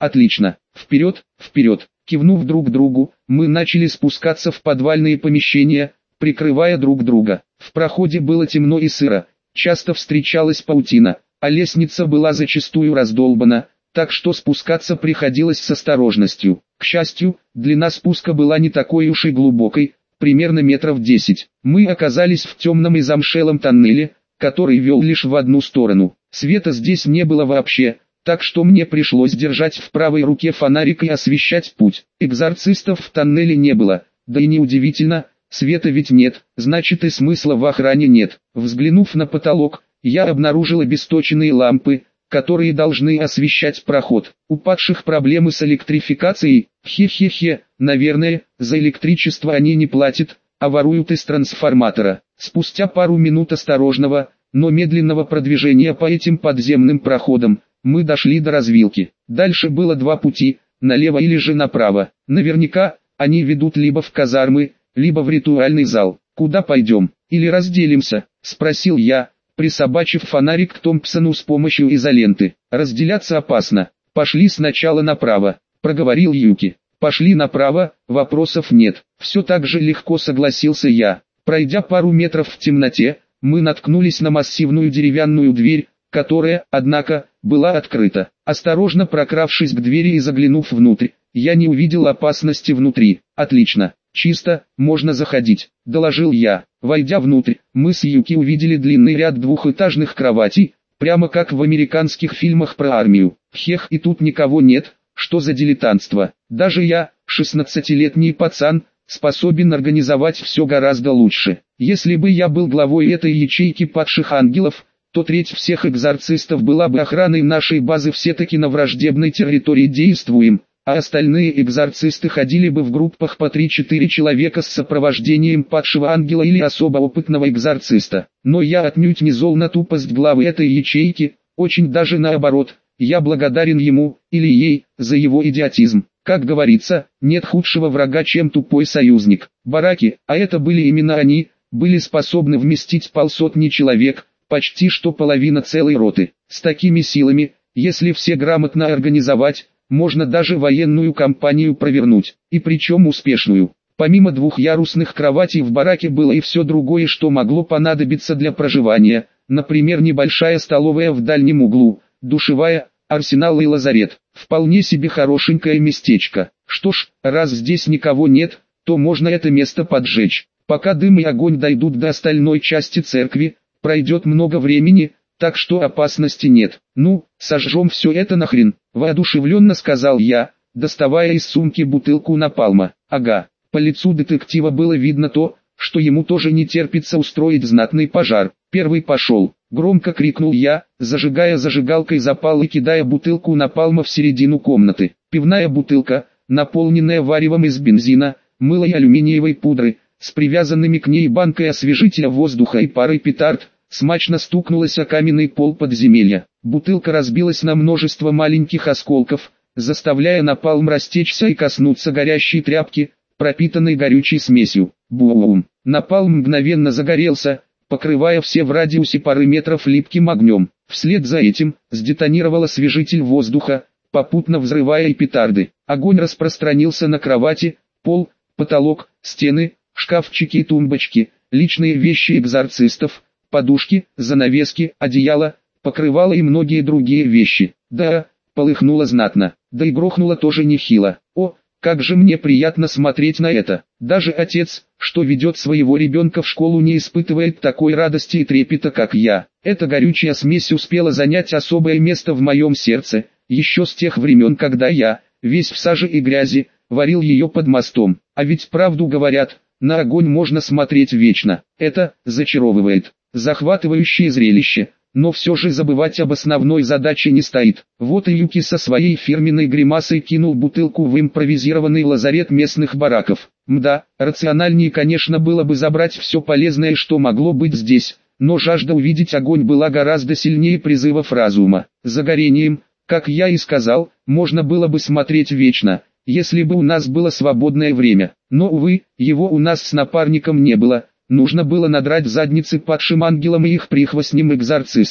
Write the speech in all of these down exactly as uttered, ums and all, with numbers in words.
Отлично. Вперед, вперед. Кивнув друг другу, мы начали спускаться в подвальные помещения, прикрывая друг друга. В проходе было темно и сыро, часто встречалась паутина, а лестница была зачастую раздолбана, так что спускаться приходилось с осторожностью. К счастью, длина спуска была не такой уж и глубокой, примерно метров десять. Мы оказались в темном и замшелом тоннеле, который вел лишь в одну сторону. Света здесь не было вообще, так что мне пришлось держать в правой руке фонарик и освещать путь. Экзорцистов в тоннеле не было, да и неудивительно, света ведь нет, значит и смысла в охране нет. Взглянув на потолок, я обнаружил обесточенные лампы, которые должны освещать проход. У падших проблемы с электрификацией, хе-хе-хе, наверное, за электричество они не платят, а воруют из трансформатора. Спустя пару минут осторожного, но медленного продвижения по этим подземным проходам, мы дошли до развилки. Дальше было два пути, налево или же направо. Наверняка, они ведут либо в казармы, либо в ритуальный зал. Куда пойдем? Или разделимся? Спросил я, присобачив фонарик к Томпсону с помощью изоленты. Разделяться опасно. Пошли сначала направо, проговорил Юки. Пошли направо, вопросов нет. Все так же легко согласился я. Пройдя пару метров в темноте, мы наткнулись на массивную деревянную дверь, которая, однако, была открыта. Осторожно прокравшись к двери и заглянув внутрь, я не увидел опасности внутри. Отлично, чисто, можно заходить, доложил я. Войдя внутрь, мы с Юки увидели длинный ряд двухэтажных кроватей, прямо как в американских фильмах про армию. Хех, и тут никого нет, что за дилетантство. Даже я, шестнадцатилетний пацан, способен организовать все гораздо лучше. Если бы я был главой этой ячейки падших ангелов, то треть всех экзорцистов была бы охраной нашей базы, все-таки на враждебной территории действуем, а остальные экзорцисты ходили бы в группах по три-четыре человека с сопровождением падшего ангела или особо опытного экзорциста. Но я отнюдь не зол на тупость главы этой ячейки, очень даже наоборот, я благодарен ему, или ей, за его идиотизм. Как говорится, нет худшего врага, чем тупой союзник. Бараки, а это были именно они, были способны вместить полсотни человек, почти что половина целой роты. С такими силами, если все грамотно организовать, можно даже военную кампанию провернуть, и причем успешную. Помимо двухъярусных кроватей в бараке было и все другое, что могло понадобиться для проживания, например, небольшая столовая в дальнем углу, душевая, арсенал и лазарет. Вполне себе хорошенькое местечко. Что ж, раз здесь никого нет, то можно это место поджечь. Пока дым и огонь дойдут до остальной части церкви, пройдет много времени, так что опасности нет. Ну, сожжем все это нахрен, воодушевленно сказал я, доставая из сумки бутылку напалма. Ага, по лицу детектива было видно то, что ему тоже не терпится устроить знатный пожар. Первый пошел, громко крикнул я, зажигая зажигалкой запал и кидая бутылку напалма в середину комнаты. Пивная бутылка, наполненная варевом из бензина, мыла и алюминиевой пудры, с привязанными к ней банкой освежителя воздуха и парой петард, смачно стукнулась о каменный пол подземелья. Бутылка разбилась на множество маленьких осколков, заставляя напалм растечься и коснуться горящей тряпки, пропитанной горючей смесью. Бум! Напалм мгновенно загорелся, покрывая все в радиусе пары метров липким огнем. Вслед за этим сдетонировал освежитель воздуха, попутно взрывая и петарды. Огонь распространился на кровати, пол, потолок, стены, шкафчики и тумбочки, личные вещи экзорцистов, подушки, занавески, одеяло, покрывало и многие другие вещи. Да, полыхнуло знатно, да и грохнуло тоже нехило. О, как же мне приятно смотреть на это. Даже отец, что ведет своего ребенка в школу, не испытывает такой радости и трепета, как я. Эта горючая смесь успела занять особое место в моем сердце, еще с тех времен, когда я, весь в саже и грязи, варил ее под мостом. А ведь правду говорят, на огонь можно смотреть вечно. Это зачаровывает. Захватывающее зрелище, но все же забывать об основной задаче не стоит. Вот и Юки со своей фирменной гримасой кинул бутылку в импровизированный лазарет местных бараков. Мда, рациональнее, конечно, было бы забрать все полезное, что могло быть здесь, но жажда увидеть огонь была гораздо сильнее призывов разума. За горением, как я и сказал, можно было бы смотреть вечно, если бы у нас было свободное время. Но, увы, его у нас с напарником не было. Нужно было надрать задницы падшим ангелам и их прихвостним экзорцистам.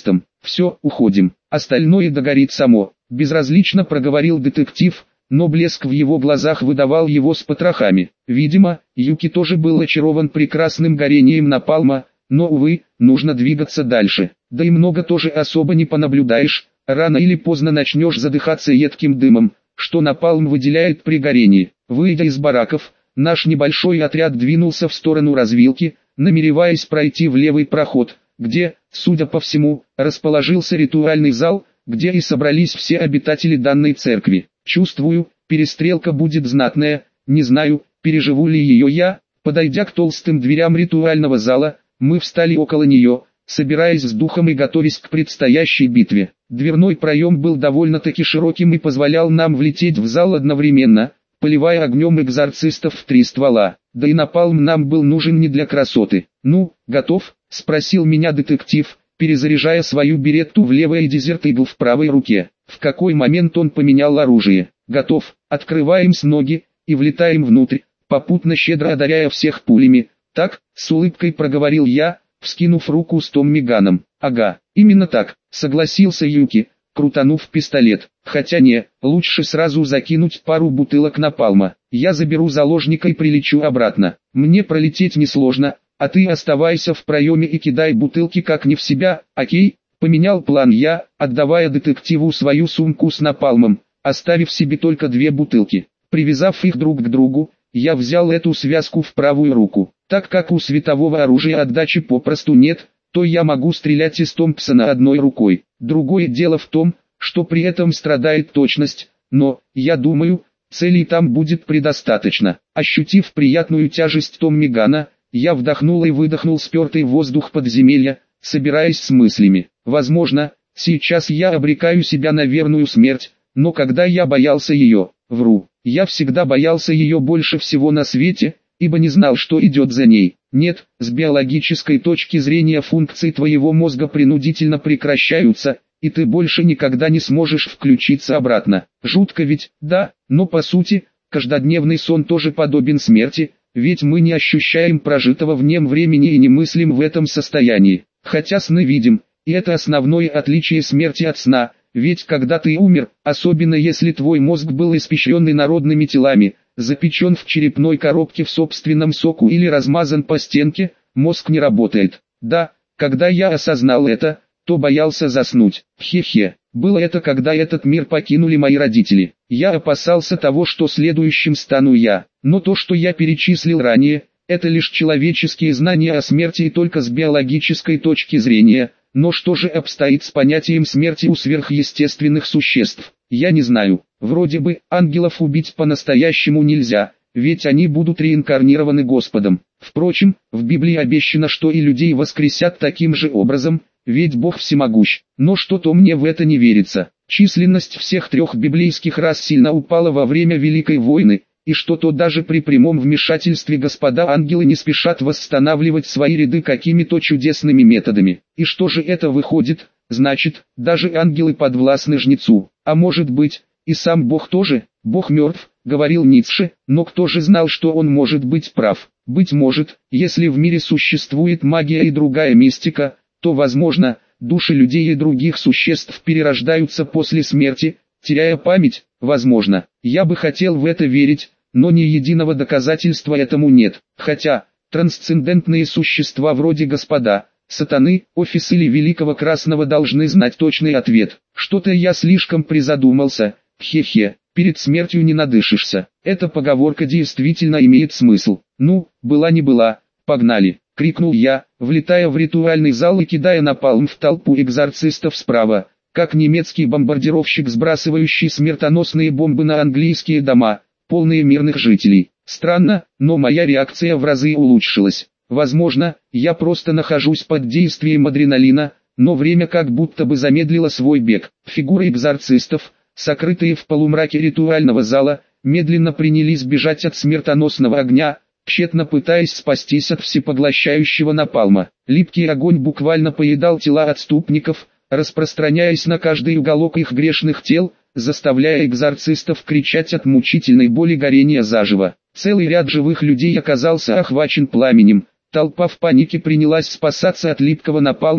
Все, уходим, остальное догорит само, безразлично проговорил детектив, но блеск в его глазах выдавал его с потрохами. Видимо, Юки тоже был очарован прекрасным горением напалма, но, увы, нужно двигаться дальше. Да и много тоже особо не понаблюдаешь, рано или поздно начнешь задыхаться едким дымом, что напалм выделяет при горении. Выйдя из бараков, наш небольшой отряд двинулся в сторону развилки, намереваясь пройти в левый проход, где, судя по всему, расположился ритуальный зал, где и собрались все обитатели данной церкви. Чувствую, перестрелка будет знатная, не знаю, переживу ли ее я. Подойдя к толстым дверям ритуального зала, мы встали около нее, собираясь с духом и готовясь к предстоящей битве. Дверной проем был довольно-таки широким и позволял нам влететь в зал одновременно, поливая огнем экзорцистов в три ствола. Да и напалм нам был нужен не для красоты. «Ну, готов?» — спросил меня детектив, перезаряжая свою беретту в левой и дезерт игл в правой руке. В какой момент он поменял оружие? «Готов». Открываем с ноги и влетаем внутрь, попутно щедро одаряя всех пулями. «Так», — с улыбкой проговорил я, вскинув руку с Томми Ганом. «Ага, именно так», — согласился Юки, крутанув пистолет. «Хотя не, лучше сразу закинуть пару бутылок напалма. Я заберу заложника и прилечу обратно. Мне пролететь несложно, а ты оставайся в проеме и кидай бутылки как не в себя, окей?» Поменял план я, отдавая детективу свою сумку с напалмом, оставив себе только две бутылки. Привязав их друг к другу, я взял эту связку в правую руку. Так как у светового оружия отдачи попросту нет, то я могу стрелять из Томпсона одной рукой. Другое дело в том, что при этом страдает точность, но, я думаю, целей там будет предостаточно. Ощутив приятную тяжесть Томми Гана, я вдохнул и выдохнул спертый воздух подземелья, собираясь с мыслями. Возможно, сейчас я обрекаю себя на верную смерть, но когда я боялся ее, вру, я всегда боялся ее больше всего на свете, ибо не знал, что идет за ней. Нет, с биологической точки зрения функции твоего мозга принудительно прекращаются, и ты больше никогда не сможешь включиться обратно. Жутко ведь, да, но по сути, каждодневный сон тоже подобен смерти, ведь мы не ощущаем прожитого в нем времени и не мыслим в этом состоянии. Хотя сны видим, и это основное отличие смерти от сна, ведь когда ты умер, особенно если твой мозг был испещрен инородными телами, запечен в черепной коробке в собственном соку или размазан по стенке, мозг не работает. Да, когда я осознал это, то боялся заснуть. Хе-хе, было это когда этот мир покинули мои родители. Я опасался того, что следующим стану я, но то, что я перечислил ранее, это лишь человеческие знания о смерти и только с биологической точки зрения. Но что же обстоит с понятием смерти у сверхъестественных существ? Я не знаю. Вроде бы, ангелов убить по-настоящему нельзя, ведь они будут реинкарнированы Господом. Впрочем, в Библии обещано, что и людей воскресят таким же образом, ведь Бог всемогущ. Но что-то мне в это не верится. Численность всех трех библейских рас сильно упала во время Великой войны, и что-то даже при прямом вмешательстве господа ангелы не спешат восстанавливать свои ряды какими-то чудесными методами. И что же это выходит? Значит, даже ангелы подвластны жнецу. А может быть, и сам Бог тоже? Бог мертв, говорил Ницше, но кто же знал, что он может быть прав? Быть может, если в мире существует магия и другая мистика, то возможно, души людей и других существ перерождаются после смерти, теряя память. Возможно, я бы хотел в это верить, но ни единого доказательства этому нет. Хотя, трансцендентные существа вроде господа, сатаны, офис или великого красного должны знать точный ответ. Что-то я слишком призадумался, хе-хе, перед смертью не надышишься. Эта поговорка действительно имеет смысл. Ну, была не была, погнали, крикнул я, влетая в ритуальный зал и кидая напалм в толпу экзорцистов справа, как немецкий бомбардировщик, сбрасывающий смертоносные бомбы на английские дома, полные мирных жителей. Странно, но моя реакция в разы улучшилась. Возможно, я просто нахожусь под действием адреналина, но время как будто бы замедлило свой бег. Фигуры экзорцистов, сокрытые в полумраке ритуального зала, медленно принялись бежать от смертоносного огня, тщетно пытаясь спастись от всепоглощающего напалма. Липкий огонь буквально поедал тела отступников, распространяясь на каждый уголок их грешных тел, заставляя экзорцистов кричать от мучительной боли горения заживо. Целый ряд живых людей оказался охвачен пламенем. Толпа в панике принялась спасаться от липкого напалма,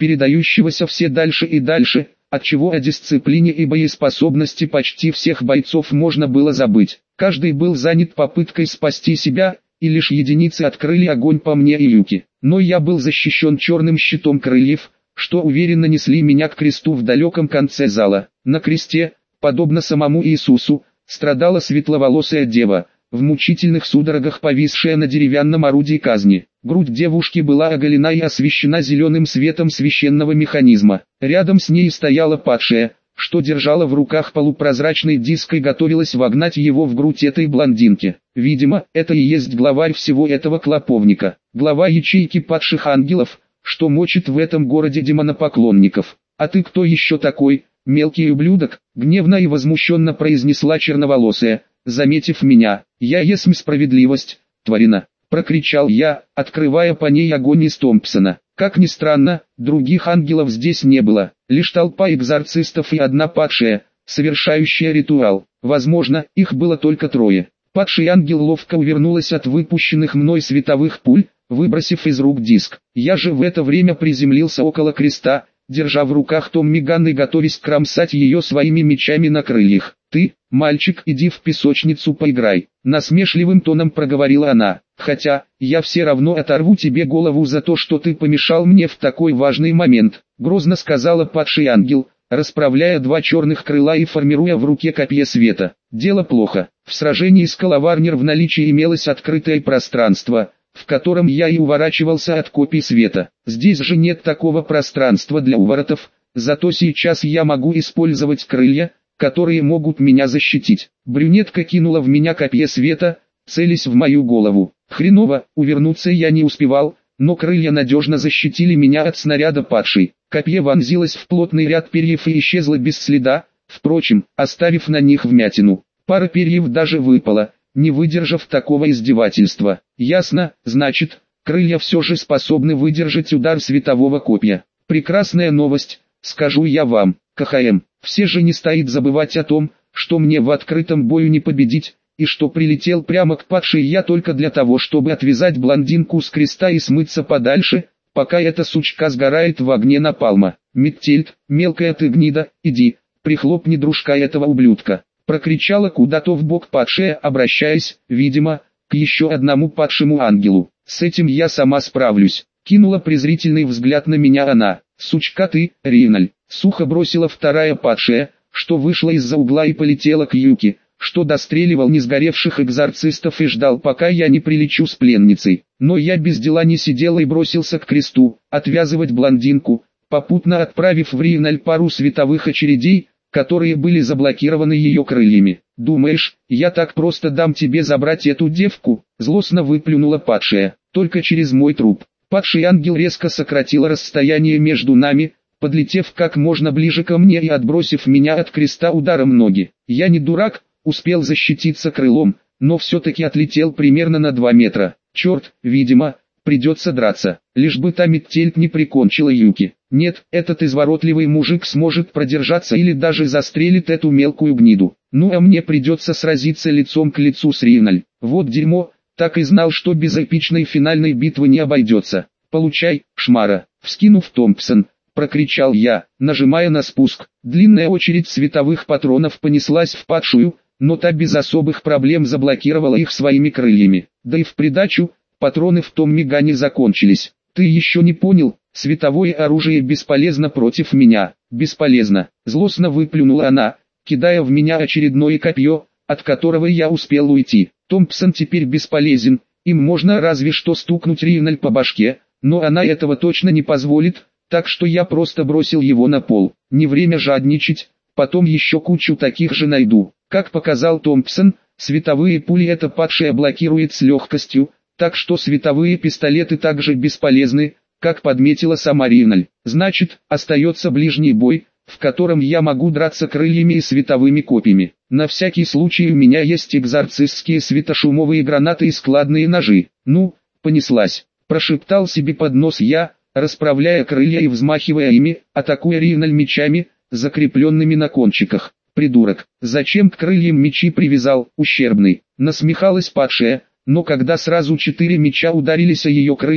передающегося все дальше и дальше, отчего о дисциплине и боеспособности почти всех бойцов можно было забыть. Каждый был занят попыткой спасти себя, и лишь единицы открыли огонь по мне и Юки. Но я был защищен черным щитом крыльев, что уверенно несли меня к кресту в далеком конце зала. На кресте, подобно самому Иисусу, страдала светловолосая дева, в мучительных судорогах повисшая на деревянном орудии казни. Грудь девушки была оголена и освещена зеленым светом священного механизма. Рядом с ней стояла падшая, что держала в руках полупрозрачный диск и готовилась вогнать его в грудь этой блондинки. Видимо, это и есть главарь всего этого клоповника. Глава ячейки падших ангелов, что мочит в этом городе демонопоклонников. «А ты кто еще такой, мелкий ублюдок?» — гневно и возмущенно произнесла черноволосая, заметив меня. «Я есмь справедливость, тварина!» — прокричал я, открывая по ней огонь из Томпсона. Как ни странно, других ангелов здесь не было, лишь толпа экзорцистов и одна падшая, совершающая ритуал. Возможно, их было только трое. Падший ангел ловко увернулась от выпущенных мной световых пуль, выбросив из рук диск. Я же в это время приземлился около креста, держа в руках Томми Ган и готовясь кромсать ее своими мечами на крыльях. «Ты, мальчик, иди в песочницу поиграй», — насмешливым тоном проговорила она. «Хотя, я все равно оторву тебе голову за то, что ты помешал мне в такой важный момент», — грозно сказала падший ангел, расправляя два черных крыла и формируя в руке копье света. Дело плохо. В сражении с Калаварнер в наличии имелось открытое пространство, в котором я и уворачивался от копий света. Здесь же нет такого пространства для уворотов, зато сейчас я могу использовать крылья, которые могут меня защитить. Брюнетка кинула в меня копье света, целясь в мою голову. Хреново, увернуться я не успевал, но крылья надежно защитили меня от снаряда падшей. Копье вонзилось в плотный ряд перьев и исчезло без следа, впрочем, оставив на них вмятину. Пара перьев даже выпала, не выдержав такого издевательства. Ясно, значит, крылья все же способны выдержать удар светового копья. Прекрасная новость, скажу я вам, КХМ. Все же не стоит забывать о том, что мне в открытом бою не победить, и что прилетел прямо к падшей я только для того, чтобы отвязать блондинку с креста и смыться подальше, пока эта сучка сгорает в огне напалма. «Меттельд, мелкая ты гнида, иди, прихлопни дружка этого ублюдка», — прокричала куда-то в бок падшая, обращаясь, видимо, к еще одному падшему ангелу. «С этим я сама справлюсь», — кинула презрительный взгляд на меня она. «Сучка ты, Риналь», — сухо бросила вторая падшая, что вышла из-за угла и полетела к Юки, что достреливал несгоревших экзорцистов и ждал, пока я не прилечу с пленницей. Но я без дела не сидела и бросился к кресту, отвязывать блондинку, попутно отправив в Риналь пару световых очередей, которые были заблокированы ее крыльями. «Думаешь, я так просто дам тебе забрать эту девку?» — злостно выплюнула падшая. «Только через мой труп». Падший ангел резко сократил расстояние между нами, подлетев как можно ближе ко мне и отбросив меня от креста ударом ноги. Я не дурак, успел защититься крылом, но все-таки отлетел примерно на два метра. Черт, видимо, придется драться, лишь бы та Меттельд не прикончила Юки. Нет, этот изворотливый мужик сможет продержаться или даже застрелит эту мелкую гниду. Ну а мне придется сразиться лицом к лицу с Риналь. Вот дерьмо, так и знал, что без эпичной финальной битвы не обойдется. «Получай, шмара!» Вскинув Томпсон, прокричал я, нажимая на спуск. Длинная очередь световых патронов понеслась в падшую, но та без особых проблем заблокировала их своими крыльями. Да и в придачу, патроны в Томми Гане закончились. «Ты еще не понял, световое оружие бесполезно против меня». «Бесполезно», злостно выплюнула она, кидая в меня очередное копье, от которого я успел уйти. «Томпсон теперь бесполезен, им можно разве что стукнуть Риналь по башке, но она этого точно не позволит, так что я просто бросил его на пол. Не время жадничать, потом еще кучу таких же найду». Как показал Томпсон, световые пули эта падшая блокирует с легкостью, так что световые пистолеты также бесполезны, как подметила сама Риналь. Значит, остается ближний бой, в котором я могу драться крыльями и световыми копьями. На всякий случай у меня есть экзорцистские светошумовые гранаты и складные ножи. «Ну, понеслась», — прошептал себе под нос я, расправляя крылья и взмахивая ими, атакуя Риналь мечами, закрепленными на кончиках. «Придурок, зачем к крыльям мечи привязал, ущербный?» — насмехалась падшая, но когда сразу четыре меча ударились о ее крылья,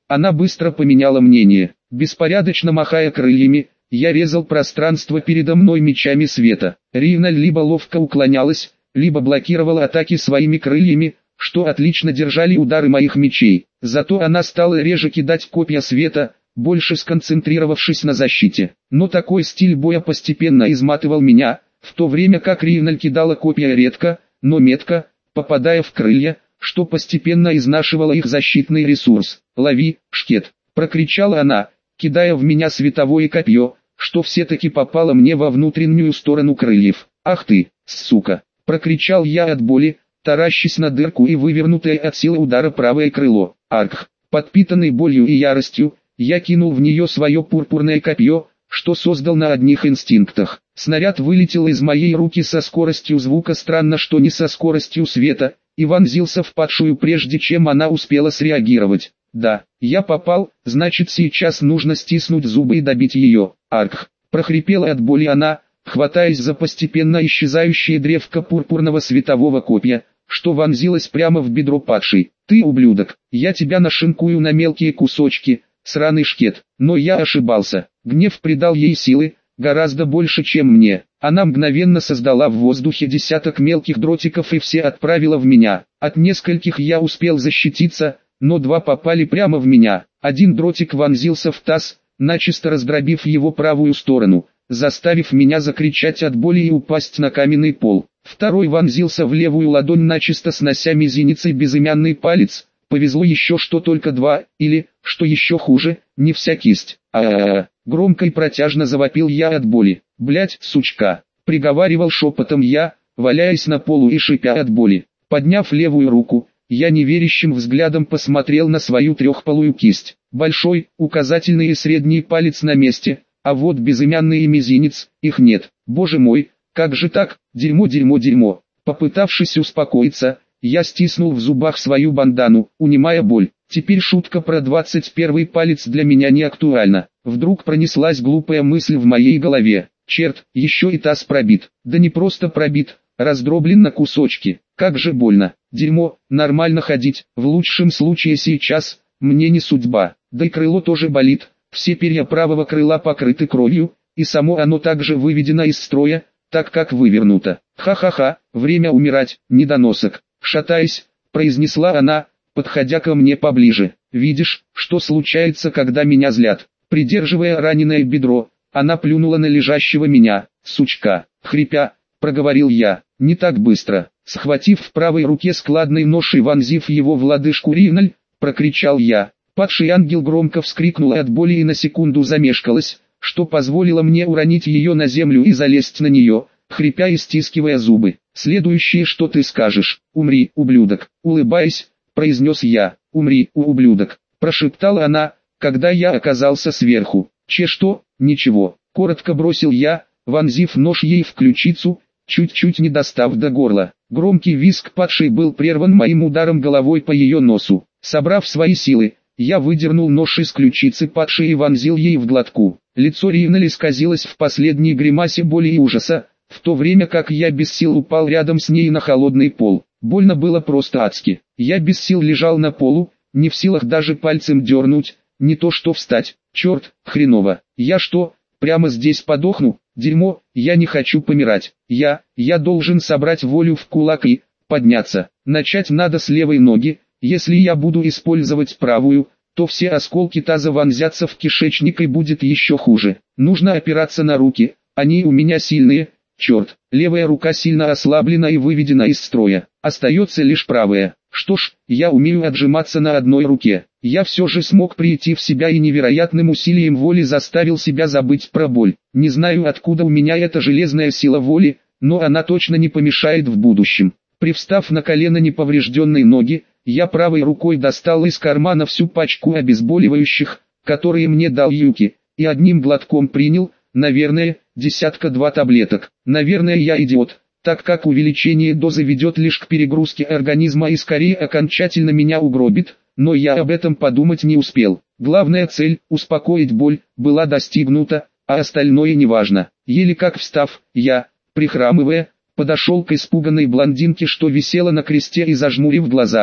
Она быстро поменяла мнение. Беспорядочно махая крыльями, я резал пространство передо мной мечами света. Ривналь либо ловко уклонялась, либо блокировала атаки своими крыльями, что отлично держали удары моих мечей. Зато она стала реже кидать копья света, больше сконцентрировавшись на защите. Но такой стиль боя постепенно изматывал меня, в то время как Ривналь кидала копья редко, но метко, попадая в крылья, что постепенно изнашивало их защитный ресурс. «Лови, шкет!» — прокричала она, кидая в меня световое копье, что все-таки попало мне во внутреннюю сторону крыльев. «Ах ты, сука!» — прокричал я от боли, таращась на дырку и вывернутое от силы удара правое крыло. Арх! Подпитанный болью и яростью, я кинул в нее свое пурпурное копье, что создал на одних инстинктах. Снаряд вылетел из моей руки со скоростью звука, странно, что не со скоростью света, и вонзился в падшую прежде чем она успела среагировать. Да, я попал, значит сейчас нужно стиснуть зубы и добить ее. Арх! Прохрипела от боли она, хватаясь за постепенно исчезающее древко пурпурного светового копья, что вонзилось прямо в бедро падшей. «Ты ублюдок, я тебя нашинкую на мелкие кусочки, сраный шкет». Но я ошибался. Гнев придал ей силы, гораздо больше, чем мне. Она мгновенно создала в воздухе десяток мелких дротиков и все отправила в меня. От нескольких я успел защититься, но два попали прямо в меня. Один дротик вонзился в таз, начисто раздробив его правую сторону, заставив меня закричать от боли и упасть на каменный пол. Второй вонзился в левую ладонь, начисто снося мизинец и безымянный палец. Повезло еще, что только два, или, что еще хуже, не вся кисть. А-а-а, громко и протяжно завопил я от боли. «Блядь, сучка!» — приговаривал шепотом я, валяясь на полу и шипя от боли. Подняв левую руку, я неверящим взглядом посмотрел на свою трехпалую кисть. Большой, указательный и средний палец на месте, а вот безымянный и мизинец, их нет. Боже мой, как же так? Дерьмо, дерьмо, дерьмо. Попытавшись успокоиться, я стиснул в зубах свою бандану, унимая боль. Теперь шутка про двадцать первый палец для меня не актуальна. Вдруг пронеслась глупая мысль в моей голове. Черт, еще и таз пробит. Да не просто пробит, раздроблен на кусочки. Как же больно. Дерьмо, нормально ходить, в лучшем случае сейчас, мне не судьба. Да и крыло тоже болит, все перья правого крыла покрыты кровью, и само оно также выведено из строя, так как вывернуто. Ха-ха-ха, время умирать, недоносок. Шатаясь, произнесла она, подходя ко мне поближе. Видишь, что случается, когда меня злят? Придерживая раненое бедро, она плюнула на лежащего меня. Сучка, хрипя, проговорил я. Не так быстро. Схватив в правой руке складный нож и вонзив его в лодыжку Ривналь, прокричал я. Падший ангел громко вскрикнула от боли и на секунду замешкалась, что позволило мне уронить ее на землю и залезть на нее, хрипя и стискивая зубы. «Следующее, что ты скажешь? Умри, ублюдок!» Улыбаясь, произнес я. «Умри, ублюдок!» Прошептала она, когда я оказался сверху. «Че что? Ничего!» Коротко бросил я, вонзив нож ей в ключицу, чуть-чуть не достав до горла. Громкий визг падшей был прерван моим ударом головой по ее носу. Собрав свои силы, я выдернул нож из ключицы падшей и вонзил ей в глотку. Лицо Ривналь исказилось в последней гримасе боли и ужаса, в то время как я без сил упал рядом с ней на холодный пол. Больно было просто адски. Я без сил лежал на полу, не в силах даже пальцем дернуть, не то что встать. Черт, хреново. Я что, прямо здесь подохну? Дерьмо, я не хочу помирать. Я, я должен собрать волю в кулак и подняться. Начать надо с левой ноги. Если я буду использовать правую, то все осколки таза вонзятся в кишечник и будет еще хуже. Нужно опираться на руки, они у меня сильные. Черт, левая рука сильно ослаблена и выведена из строя. Остается лишь правая. Что ж, я умею отжиматься на одной руке. Я все же смог прийти в себя и невероятным усилием воли заставил себя забыть про боль. Не знаю, откуда у меня эта железная сила воли, но она точно не помешает в будущем. Привстав на колено неповрежденной ноги, я правой рукой достал из кармана всю пачку обезболивающих, которые мне дал Юки, и одним глотком принял, наверное, десятка-два таблеток. Наверное, я идиот, так как увеличение дозы ведет лишь к перегрузке организма и скорее окончательно меня угробит, но я об этом подумать не успел. Главная цель, успокоить боль, была достигнута, а остальное неважно. Еле как встав, я, прихрамывая, подошел к испуганной блондинке, что висела на кресте, и зажмурив глаза,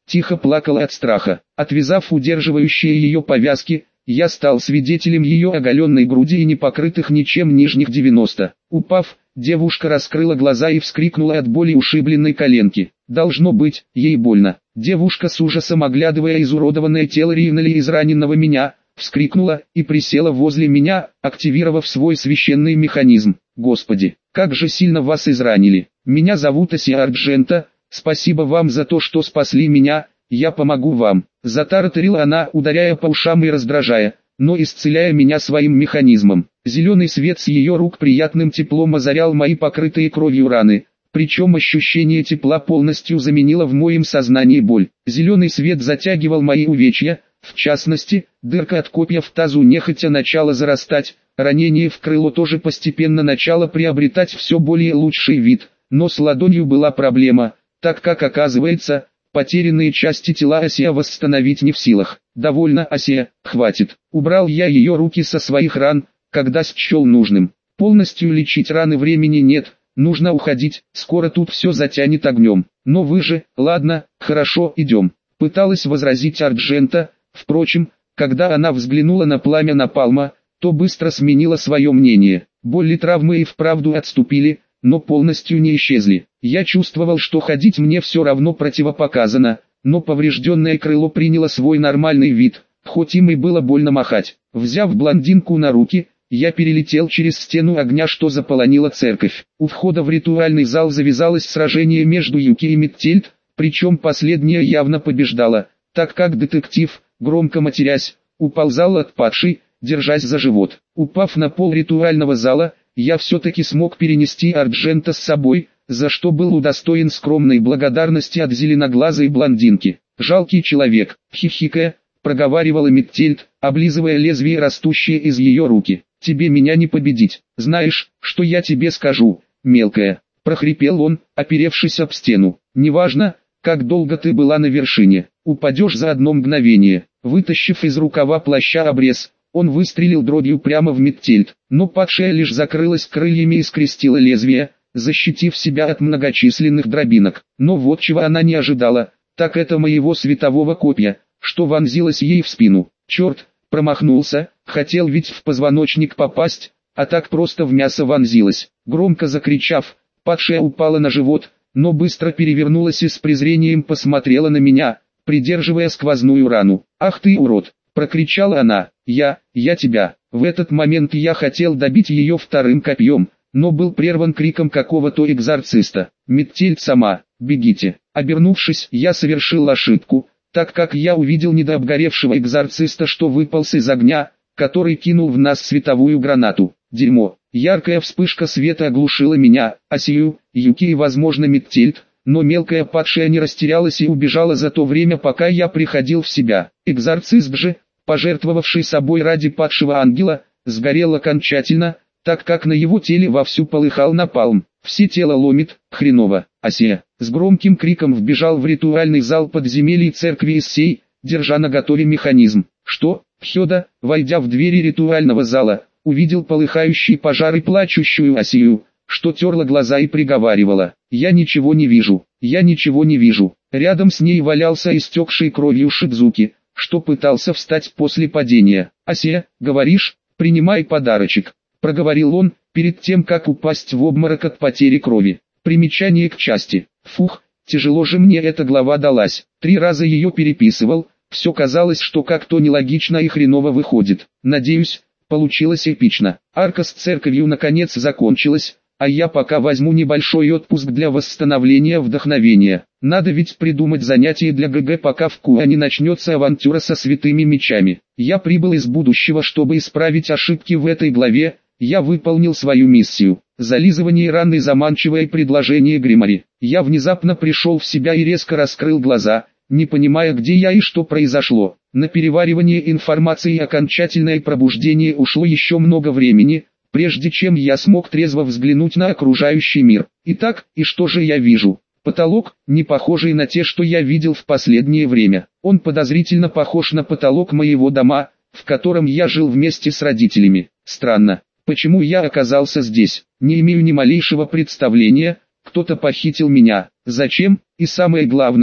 тихо плакала от страха. Отвязав удерживающие ее повязки, я стал свидетелем ее оголенной груди и непокрытых ничем нижних девяноста. Упав, девушка раскрыла глаза и вскрикнула от боли ушибленной коленки. Должно быть, ей больно. Девушка с ужасом, оглядывая изуродованное тело Ривнали израненного меня, вскрикнула и присела возле меня, активировав свой священный механизм. Господи, как же сильно вас изранили. Меня зовут Асия Арджента, спасибо вам за то, что спасли меня, я помогу вам. Затараторила она, ударяя по ушам и раздражая, но исцеляя меня своим механизмом. Зеленый свет с ее рук приятным теплом озарял мои покрытые кровью раны. Причем ощущение тепла полностью заменило в моем сознании боль. Зеленый свет затягивал мои увечья, в частности, дырка от копья в тазу нехотя начала зарастать, ранение в крыло тоже постепенно начало приобретать все более лучший вид, но с ладонью была проблема, так как оказывается, потерянные части тела Асия восстановить не в силах. Довольно, Асия, хватит. Убрал я ее руки со своих ран, когда счел нужным. Полностью лечить раны времени нет. Нужно уходить, скоро тут все затянет огнем. Но вы же, ладно, хорошо, идем. Пыталась возразить Арджента, впрочем, когда она взглянула на пламя напалма, то быстро сменила свое мнение. Боль и травмы и вправду отступили, но полностью не исчезли. Я чувствовал, что ходить мне все равно противопоказано, но поврежденное крыло приняло свой нормальный вид, хоть им и было больно махать. Взяв блондинку на руки, я перелетел через стену огня, что заполонила церковь. У входа в ритуальный зал завязалось сражение между Юки и Миттельд, причем последняя явно побеждала, так как детектив, громко матерясь, уползал от падшей, держась за живот. Упав на пол ритуального зала, я все-таки смог перенести Арджента с собой, за что был удостоен скромной благодарности от зеленоглазой блондинки. «Жалкий человек», хихикая, проговаривала Миттельд, облизывая лезвие, растущее из ее руки. «Тебе меня не победить. Знаешь, что я тебе скажу, мелкая?» – прохрипел он, оперевшись об стену. «Неважно, как долго ты была на вершине, упадешь за одно мгновение». Вытащив из рукава плаща обрез, он выстрелил дробью прямо в Миттельд, но падшая лишь закрылась крыльями и скрестила лезвие, защитив себя от многочисленных дробинок. Но вот чего она не ожидала, так это моего светового копья, что вонзилось ей в спину. Черт, промахнулся, хотел ведь в позвоночник попасть, а так просто в мясо вонзилось. Громко закричав, падшая упала на живот, но быстро перевернулась и с презрением посмотрела на меня, придерживая сквозную рану. «Ах ты урод!» – прокричала она. «Я, я тебя!» В этот момент я хотел добить ее вторым копьем, но был прерван криком какого-то экзорциста. «Миттельд сама, бегите!» Обернувшись, я совершил ошибку, так как я увидел недообгоревшего экзорциста, что выполз из огня, который кинул в нас световую гранату. Дерьмо! Яркая вспышка света оглушила меня, Асию, Юки и, возможно, Миттельд, но мелкая падшая не растерялась и убежала за то время, пока я приходил в себя. Экзорцист же, пожертвовавший собой ради падшего ангела, сгорел окончательно, так как на его теле вовсю полыхал напалм. Все тело ломит, хреново. Асия с громким криком вбежал в ритуальный зал подземелья церкви Иссей, держа наготове механизм. Что? Хёда, войдя в двери ритуального зала, увидел полыхающий пожар и плачущую Асию, что терла глаза и приговаривала: «Я ничего не вижу, я ничего не вижу». Рядом с ней валялся истекший кровью Шидзуки, что пытался встать после падения. «Асия, говоришь, принимай подарочек», — проговорил он, перед тем как упасть в обморок от потери крови. Примечание к части. Фух, тяжело же мне эта глава далась. Три раза ее переписывал, все казалось, что как-то нелогично и хреново выходит. Надеюсь, получилось эпично. Арка с церковью наконец закончилась, а я пока возьму небольшой отпуск для восстановления вдохновения. Надо ведь придумать занятие для ГГ, пока в Куа не начнется авантюра со святыми мечами. Я прибыл из будущего, чтобы исправить ошибки в этой главе. Я выполнил свою миссию. Зализывание ран и заманчивое предложение Гримари. Я внезапно пришел в себя и резко раскрыл глаза, не понимая, где я и что произошло. На переваривание информации и окончательное пробуждение ушло еще много времени, прежде чем я смог трезво взглянуть на окружающий мир. Итак, и что же я вижу? Потолок, не похожий на те, что я видел в последнее время. Он подозрительно похож на потолок моего дома, в котором я жил вместе с родителями. Странно. Почему я оказался здесь? Не имею ни малейшего представления. Кто-то похитил меня. Зачем? И самое главное,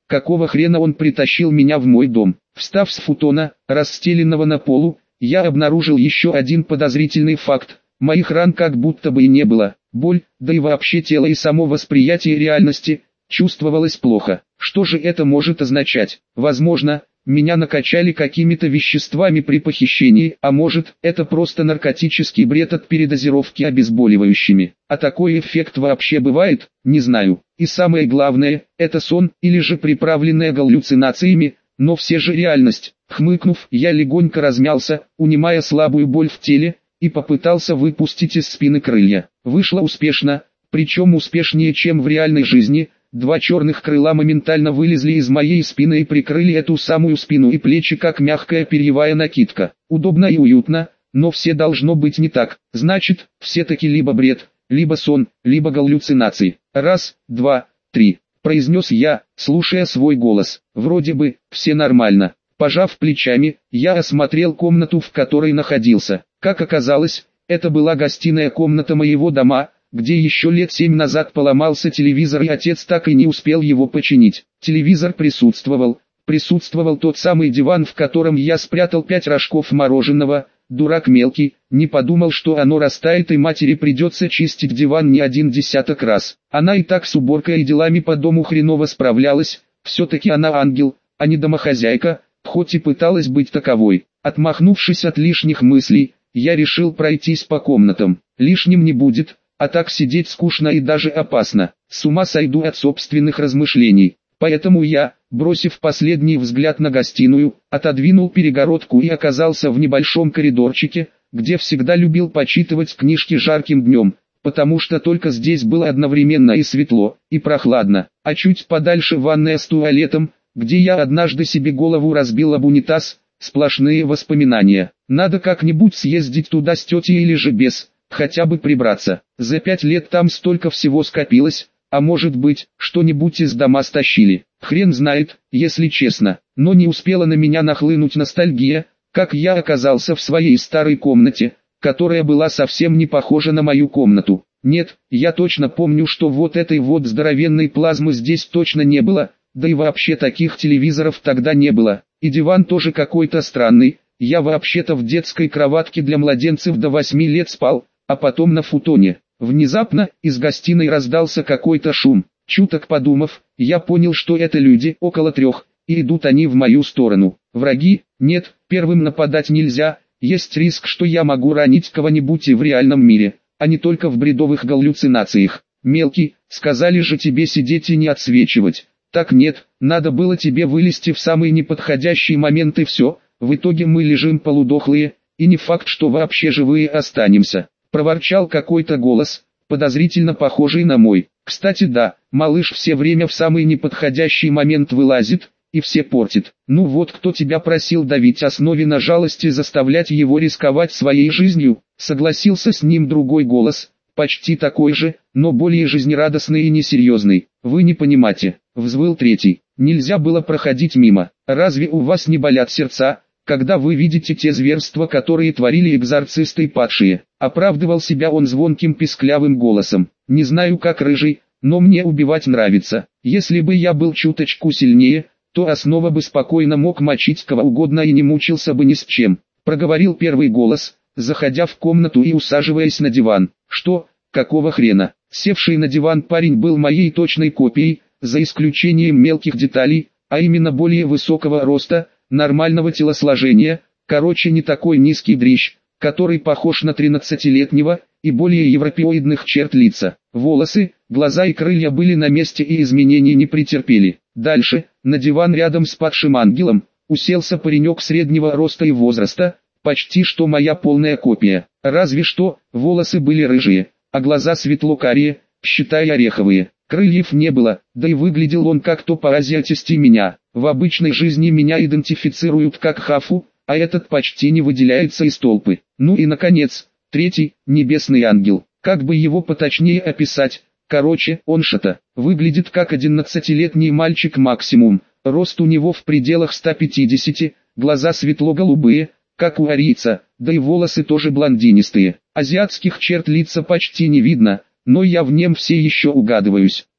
какого хрена он притащил меня в мой дом. Встав с футона, расстеленного на полу, я обнаружил еще один подозрительный факт. Моих ран как будто бы и не было. Боль, да и вообще тело и само восприятие реальности, чувствовалось плохо. Что же это может означать? Возможно, меня накачали какими-то веществами при похищении, а может, это просто наркотический бред от передозировки обезболивающими. А такой эффект вообще бывает? Не знаю. И самое главное, это сон, или же приправленная галлюцинациями, но все же реальность. Хмыкнув, я легонько размялся, унимая слабую боль в теле, и попытался выпустить из спины крылья. Вышло успешно, причем успешнее, чем в реальной жизни. Два черных крыла моментально вылезли из моей спины и прикрыли эту самую спину и плечи, как мягкая перьевая накидка. Удобно и уютно, но все должно быть не так. Значит, все-таки либо бред, либо сон, либо галлюцинации. Раз, два, три, произнес я, слушая свой голос. Вроде бы, все нормально. Пожав плечами, я осмотрел комнату, в которой находился. Как оказалось, это была гостиная комната моего дома, где еще лет семь назад поломался телевизор, и отец так и не успел его починить. Телевизор присутствовал, присутствовал тот самый диван, в котором я спрятал пять рожков мороженого. Дурак мелкий, не подумал, что оно растает и матери придется чистить диван не один десяток раз. Она и так с уборкой и делами по дому хреново справлялась, все-таки она ангел, а не домохозяйка, хоть и пыталась быть таковой. Отмахнувшись от лишних мыслей, я решил пройтись по комнатам. Лишним не будет. А так сидеть скучно и даже опасно. С ума сойду от собственных размышлений. Поэтому я, бросив последний взгляд на гостиную, отодвинул перегородку и оказался в небольшом коридорчике, где всегда любил почитывать книжки жарким днем, потому что только здесь было одновременно и светло, и прохладно. А чуть подальше ванная с туалетом, где я однажды себе голову разбил об унитаз, сплошные воспоминания. Надо как-нибудь съездить туда с тетей или же без, хотя бы прибраться. За пять лет там столько всего скопилось, а может быть, что-нибудь из дома стащили. Хрен знает, если честно. Но не успела на меня нахлынуть ностальгия, как я оказался в своей старой комнате, которая была совсем не похожа на мою комнату. Нет, я точно помню, что вот этой вот здоровенной плазмы здесь точно не было, да и вообще таких телевизоров тогда не было. И диван тоже какой-то странный. Я вообще-то в детской кроватке для младенцев до восьми лет спал, а потом на футоне. Внезапно, из гостиной раздался какой-то шум. Чуток подумав, я понял, что это люди, около трех, и идут они в мою сторону. Враги? Нет, первым нападать нельзя, есть риск, что я могу ранить кого-нибудь и в реальном мире, а не только в бредовых галлюцинациях. Мелкий, сказали же тебе сидеть и не отсвечивать. Так нет, надо было тебе вылезти в самый неподходящий момент и все. В итоге мы лежим полудохлые, и не факт, что вообще живые останемся. Проворчал какой-то голос, подозрительно похожий на мой. Кстати да, малыш все время в самый неподходящий момент вылазит, и все портит. Ну вот кто тебя просил давить основе на жалости, заставлять его рисковать своей жизнью? Согласился с ним другой голос, почти такой же, но более жизнерадостный и несерьезный. Вы не понимаете, взвыл третий. Нельзя было проходить мимо. Разве у вас не болят сердца, когда вы видите те зверства, которые творили экзорцисты и падшие? Оправдывал себя он звонким писклявым голосом. Не знаю как рыжий, но мне убивать нравится. Если бы я был чуточку сильнее, то основа бы спокойно мог мочить кого угодно и не мучился бы ни с чем. Проговорил первый голос, заходя в комнату и усаживаясь на диван. Что, какого хрена? Севший на диван парень был моей точной копией, за исключением мелких деталей, а именно более высокого роста, нормального телосложения, короче не такой низкий дрищ, который похож на тринадцатилетнего, и более европеоидных черт лица. Волосы, глаза и крылья были на месте и изменений не претерпели. Дальше, на диван рядом с падшим ангелом, уселся паренек среднего роста и возраста, почти что моя полная копия. Разве что, волосы были рыжие, а глаза светло-карие, считай ореховые. Крыльев не было, да и выглядел он как-то по-азиатисти меня. В обычной жизни меня идентифицируют как Хафу, а этот почти не выделяется из толпы. Ну и наконец, третий, небесный ангел. Как бы его поточнее описать? Короче, он что-то выглядит как одиннадцатилетний мальчик максимум. Рост у него в пределах ста пятидесяти, глаза светло-голубые, как у арийца, да и волосы тоже блондинистые. Азиатских черт лица почти не видно, но я в нем все еще угадываюсь.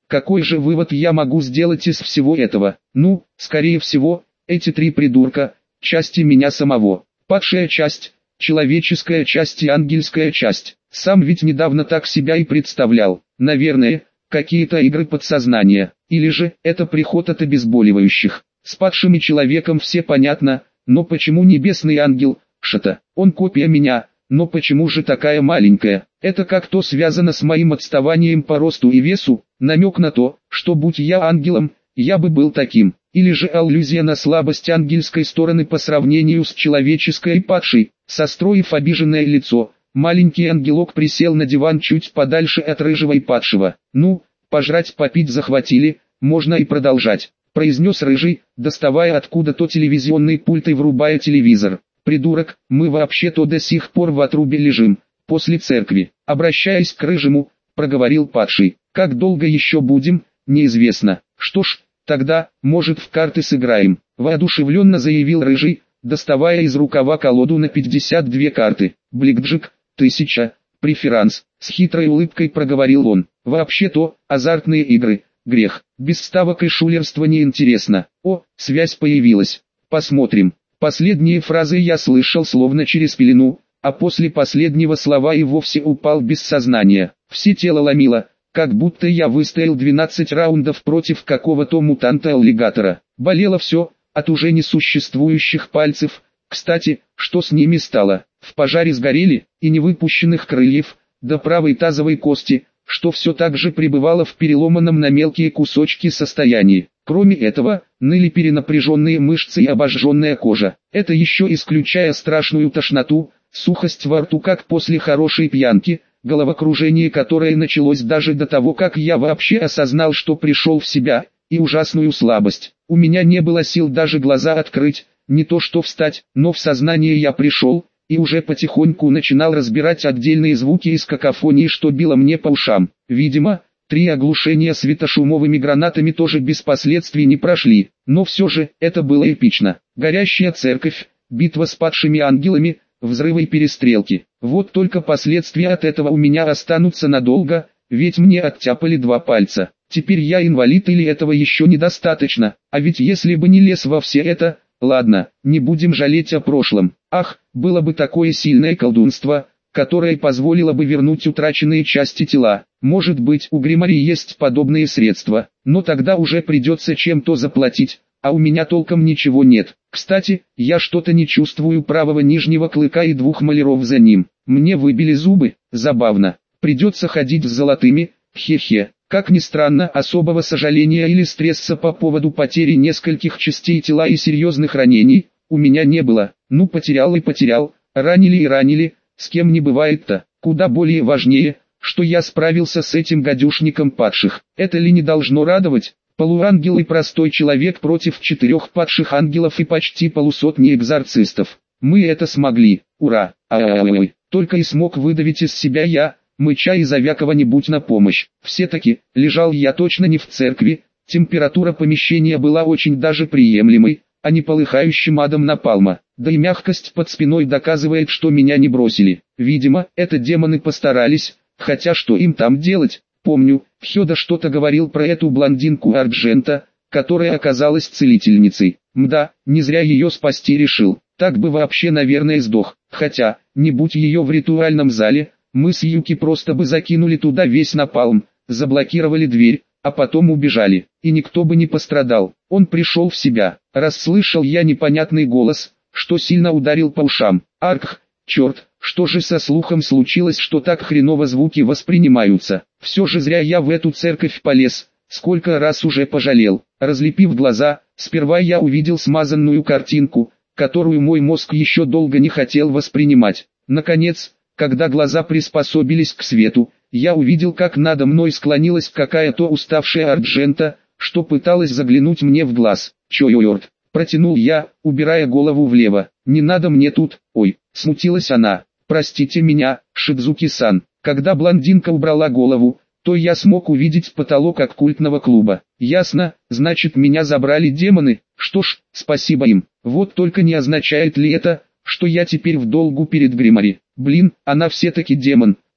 Какой же вывод я могу сделать из всего этого? Ну, скорее всего, эти три придурка – части меня самого. Падшая часть, человеческая часть и ангельская часть. Сам ведь недавно так себя и представлял. Наверное, какие-то игры подсознания. Или же, это приход от обезболивающих. С падшим и человеком все понятно, но почему небесный ангел, что-то, он копия меня, но почему же такая маленькая? Это как-то связано с моим отставанием по росту и весу, намек на то, что будь я ангелом, я бы был таким. Или же аллюзия на слабость ангельской стороны по сравнению с человеческой и падшей. Состроив обиженное лицо, маленький ангелок присел на диван чуть подальше от рыжего и падшего. «Ну, пожрать попить захватили, можно и продолжать», — произнес рыжий, доставая откуда-то телевизионный пульт и врубая телевизор. «Придурок, мы вообще-то до сих пор в отрубе лежим, после церкви», — обращаясь к рыжему, проговорил падший. «Как долго еще будем, неизвестно. Что ж, тогда, может, в карты сыграем», — воодушевленно заявил рыжий, доставая из рукава колоду на пятьдесят две карты. «Бликджек, тысяча, преферанс», — с хитрой улыбкой проговорил он. «Вообще-то, азартные игры, грех, без ставок и шулерства не интересно. О, связь появилась. Посмотрим». Последние фразы я слышал словно через пелену, а после последнего слова и вовсе упал без сознания. Все тело ломило, как будто я выстоял двенадцать раундов против какого-то мутанта-аллигатора. Болело все, от уже несуществующих пальцев. Кстати, что с ними стало? В пожаре сгорели, и невыпущенных крыльев, до правой тазовой кости, что все так же пребывало в переломанном на мелкие кусочки состоянии. Кроме этого, ныли перенапряженные мышцы и обожженная кожа. Это еще исключая страшную тошноту, сухость во рту как после хорошей пьянки, головокружение, которое началось даже до того, как я вообще осознал, что пришел в себя, и ужасную слабость. У меня не было сил даже глаза открыть, не то что встать, но в сознание я пришел, и уже потихоньку начинал разбирать отдельные звуки из какофонии, что било мне по ушам. Видимо, три оглушения светошумовыми гранатами тоже без последствий не прошли, но все же, это было эпично. Горящая церковь, битва с падшими ангелами, взрывы и перестрелки. Вот только последствия от этого у меня останутся надолго, ведь мне оттяпали два пальца. Теперь я инвалид или этого еще недостаточно, а ведь если бы не лез во все это, ладно, не будем жалеть о прошлом. Ах, было бы такое сильное колдунство, которое позволило бы вернуть утраченные части тела. Может быть, у Гримари есть подобные средства, но тогда уже придется чем-то заплатить, а у меня толком ничего нет. Кстати, я что-то не чувствую правого нижнего клыка и двух маляров за ним. Мне выбили зубы, забавно. Придется ходить с золотыми, хе-хе. Как ни странно, особого сожаления или стресса по поводу потери нескольких частей тела и серьезных ранений у меня не было. Ну, потерял и потерял, ранили и ранили, с кем не бывает-то. Куда более важнее, что я справился с этим гадюшником падших. Это ли не должно радовать? Полуангел и простой человек против четырех падших ангелов и почти полусотни экзорцистов. Мы это смогли, ура! А-а-а-ой, только и смог выдавить из себя я, мыча и зовя кого-нибудь на помощь. Все-таки, лежал я точно не в церкви, температура помещения была очень даже приемлемой, а не полыхающим адом напалма. Да и мягкость под спиной доказывает, что меня не бросили. Видимо, это демоны постарались, хотя что им там делать? Помню, Хёда что-то говорил про эту блондинку Арджента, которая оказалась целительницей. Мда, не зря ее спасти решил. Так бы вообще, наверное, сдох. Хотя, не будь ее в ритуальном зале, мы с Юки просто бы закинули туда весь напалм, заблокировали дверь, а потом убежали, и никто бы не пострадал. Он пришел в себя. Расслышал я непонятный голос, что сильно ударил по ушам. Арх, черт, что же со слухом случилось, что так хреново звуки воспринимаются? Все же зря я в эту церковь полез, сколько раз уже пожалел. Разлепив глаза, сперва я увидел смазанную картинку, которую мой мозг еще долго не хотел воспринимать. Наконец, когда глаза приспособились к свету, я увидел, как надо мной склонилась какая-то уставшая Арджента, что пыталась заглянуть мне в глаз. «Чё-ёрт?» – протянул я, убирая голову влево. «Не надо мне тут». «Ой», – смутилась она. «Простите меня, Шидзуки-сан». Когда блондинка убрала голову, то я смог увидеть потолок оккультного клуба. Ясно, значит, меня забрали демоны. Что ж, спасибо им. Вот только не означает ли это, что я теперь в долгу перед Гримари? Блин, она все-таки демон,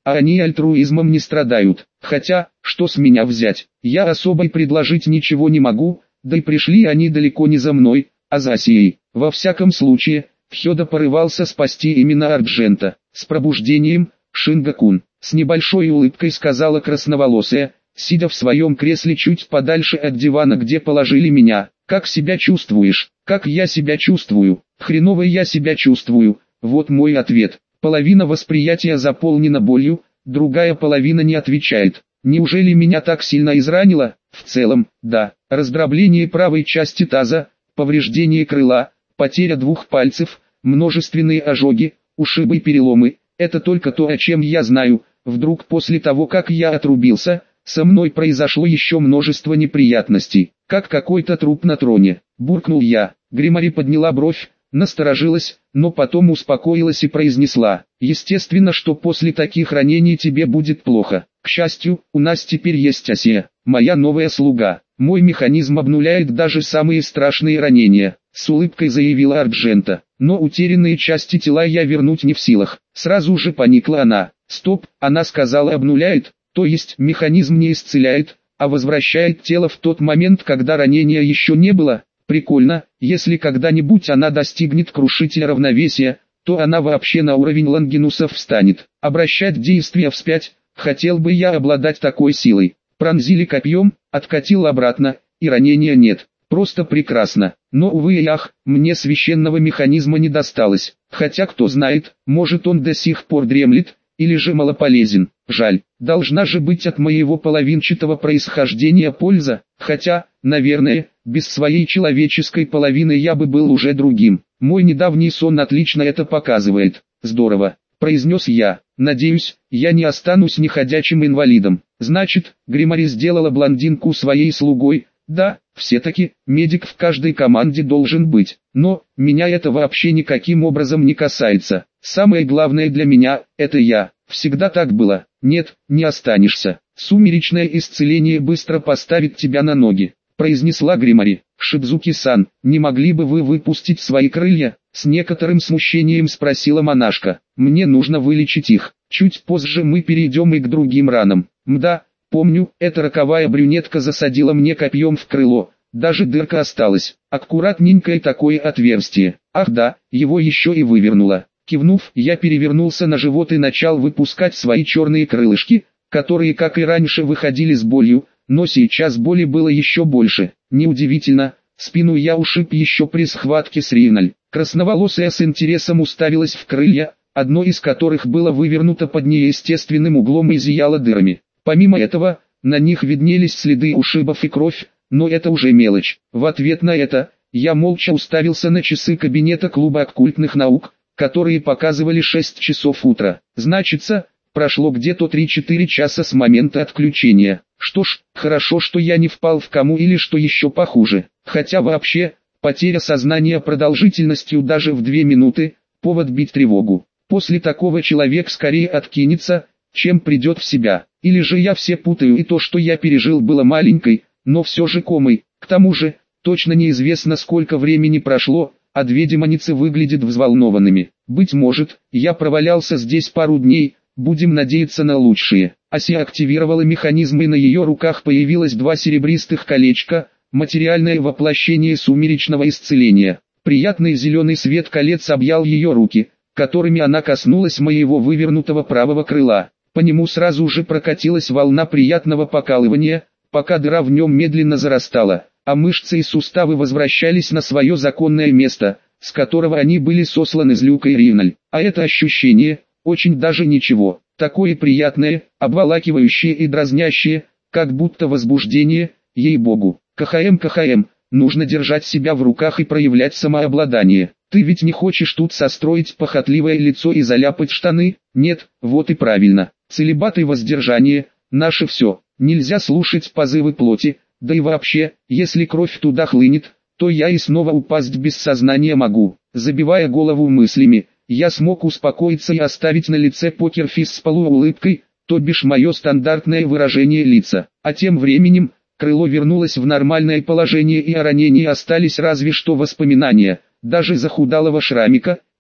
а они альтруизмом не страдают. Хотя, что с меня взять? Я особой предложить ничего не могу, да и пришли они далеко не за мной, а за Асией. Во всяком случае, Хёда порывался спасти именно Арджента. С пробуждением, Шингакун, с небольшой улыбкой сказала красноволосая, сидя в своем кресле чуть подальше от дивана, где положили меня. Как себя чувствуешь? Как я себя чувствую? Хреново я себя чувствую. Вот мой ответ. Половина восприятия заполнена болью, другая половина не отвечает. Неужели меня так сильно изранило? В целом, да. Раздробление правой части таза, повреждение крыла, потеря двух пальцев, множественные ожоги, ушибы и переломы. Это только то, о чем я знаю. Вдруг после того, как я отрубился, со мной произошло еще множество неприятностей. Как какой-то труп на троне. Буркнул я. Гримари подняла бровь, насторожилась, но потом успокоилась и произнесла: естественно, что после таких ранений тебе будет плохо. К счастью, у нас теперь есть Асия, моя новая слуга. Мой механизм обнуляет даже самые страшные ранения, с улыбкой заявила Арджента. Но утерянные части тела я вернуть не в силах. Сразу же поникла она. Стоп, она сказала обнуляет, то есть механизм не исцеляет, а возвращает тело в тот момент, когда ранения еще не было. Прикольно, если когда-нибудь она достигнет крушителя равновесия, то она вообще на уровень Лонгинусов встанет. Обращать действия вспять, хотел бы я обладать такой силой. Пронзили копьем, откатил обратно, и ранения нет. Просто прекрасно. Но увы и ах, мне священного механизма не досталось. Хотя кто знает, может он до сих пор дремлет, или же малополезен. Жаль, должна же быть от моего половинчатого происхождения польза, хотя, наверное, без своей человеческой половины я бы был уже другим. Мой недавний сон отлично это показывает. Здорово, произнес я. Надеюсь, я не останусь неходячим инвалидом. Значит, Гримари сделала блондинку своей слугой. Да, все-таки, медик в каждой команде должен быть. Но, меня это вообще никаким образом не касается. Самое главное для меня, это я. Всегда так было. Нет, не останешься. Сумеречное исцеление быстро поставит тебя на ноги, произнесла Гримари. Шидзуки-сан, не могли бы вы выпустить свои крылья? С некоторым смущением спросила монашка. Мне нужно вылечить их. Чуть позже мы перейдем и к другим ранам. Мда, помню, эта роковая брюнетка засадила мне копьем в крыло. Даже дырка осталась. Аккуратненькое такое отверстие. Ах да, его еще и вывернуло. Кивнув, я перевернулся на живот и начал выпускать свои черные крылышки, которые, как и раньше, выходили с болью, но сейчас боли было еще больше. Неудивительно, спину я ушиб еще при схватке с Риналь. Красноволосая с интересом уставилась в крылья, одно из которых было вывернуто под неестественным углом и зияло дырами. Помимо этого, на них виднелись следы ушибов и кровь, но это уже мелочь. В ответ на это, я молча уставился на часы кабинета клуба оккультных наук, которые показывали шесть часов утра. Значится, прошло где-то три-четыре часа с момента отключения. Что ж, хорошо, что я не впал в кому или что еще похуже. Хотя вообще, потеря сознания продолжительностью даже в две минуты, повод бить тревогу. После такого человек скорее откинется, чем придет в себя. Или же я все путаю, и то, что я пережил, было маленькой, но все же комой. К тому же, точно неизвестно, сколько времени прошло, а две демоницы выглядят взволнованными. Быть может, я провалялся здесь пару дней, будем надеяться на лучшее. Асия активировала механизм, и на ее руках появилось два серебристых колечка, материальное воплощение сумеречного исцеления. Приятный зеленый свет колец объял ее руки, которыми она коснулась моего вывернутого правого крыла. По нему сразу же прокатилась волна приятного покалывания, пока дыра в нем медленно зарастала, а мышцы и суставы возвращались на свое законное место, с которого они были сосланы Злюкой Риналь. А это ощущение, очень даже ничего, такое приятное, обволакивающее и дразнящее, как будто возбуждение, ей-богу. КХМ, КХМ, нужно держать себя в руках и проявлять самообладание. Ты ведь не хочешь тут состроить похотливое лицо и заляпать штаны? Нет, вот и правильно. Целибат и воздержание – наше все. Нельзя слушать позывы плоти, да и вообще, если кровь туда хлынет, то я и снова упасть без сознания могу. Забивая голову мыслями, я смог успокоиться и оставить на лице покерфейс с полуулыбкой, то бишь мое стандартное выражение лица. А тем временем, крыло вернулось в нормальное положение, и о ранении остались разве что воспоминания. Даже захудалого шрамика,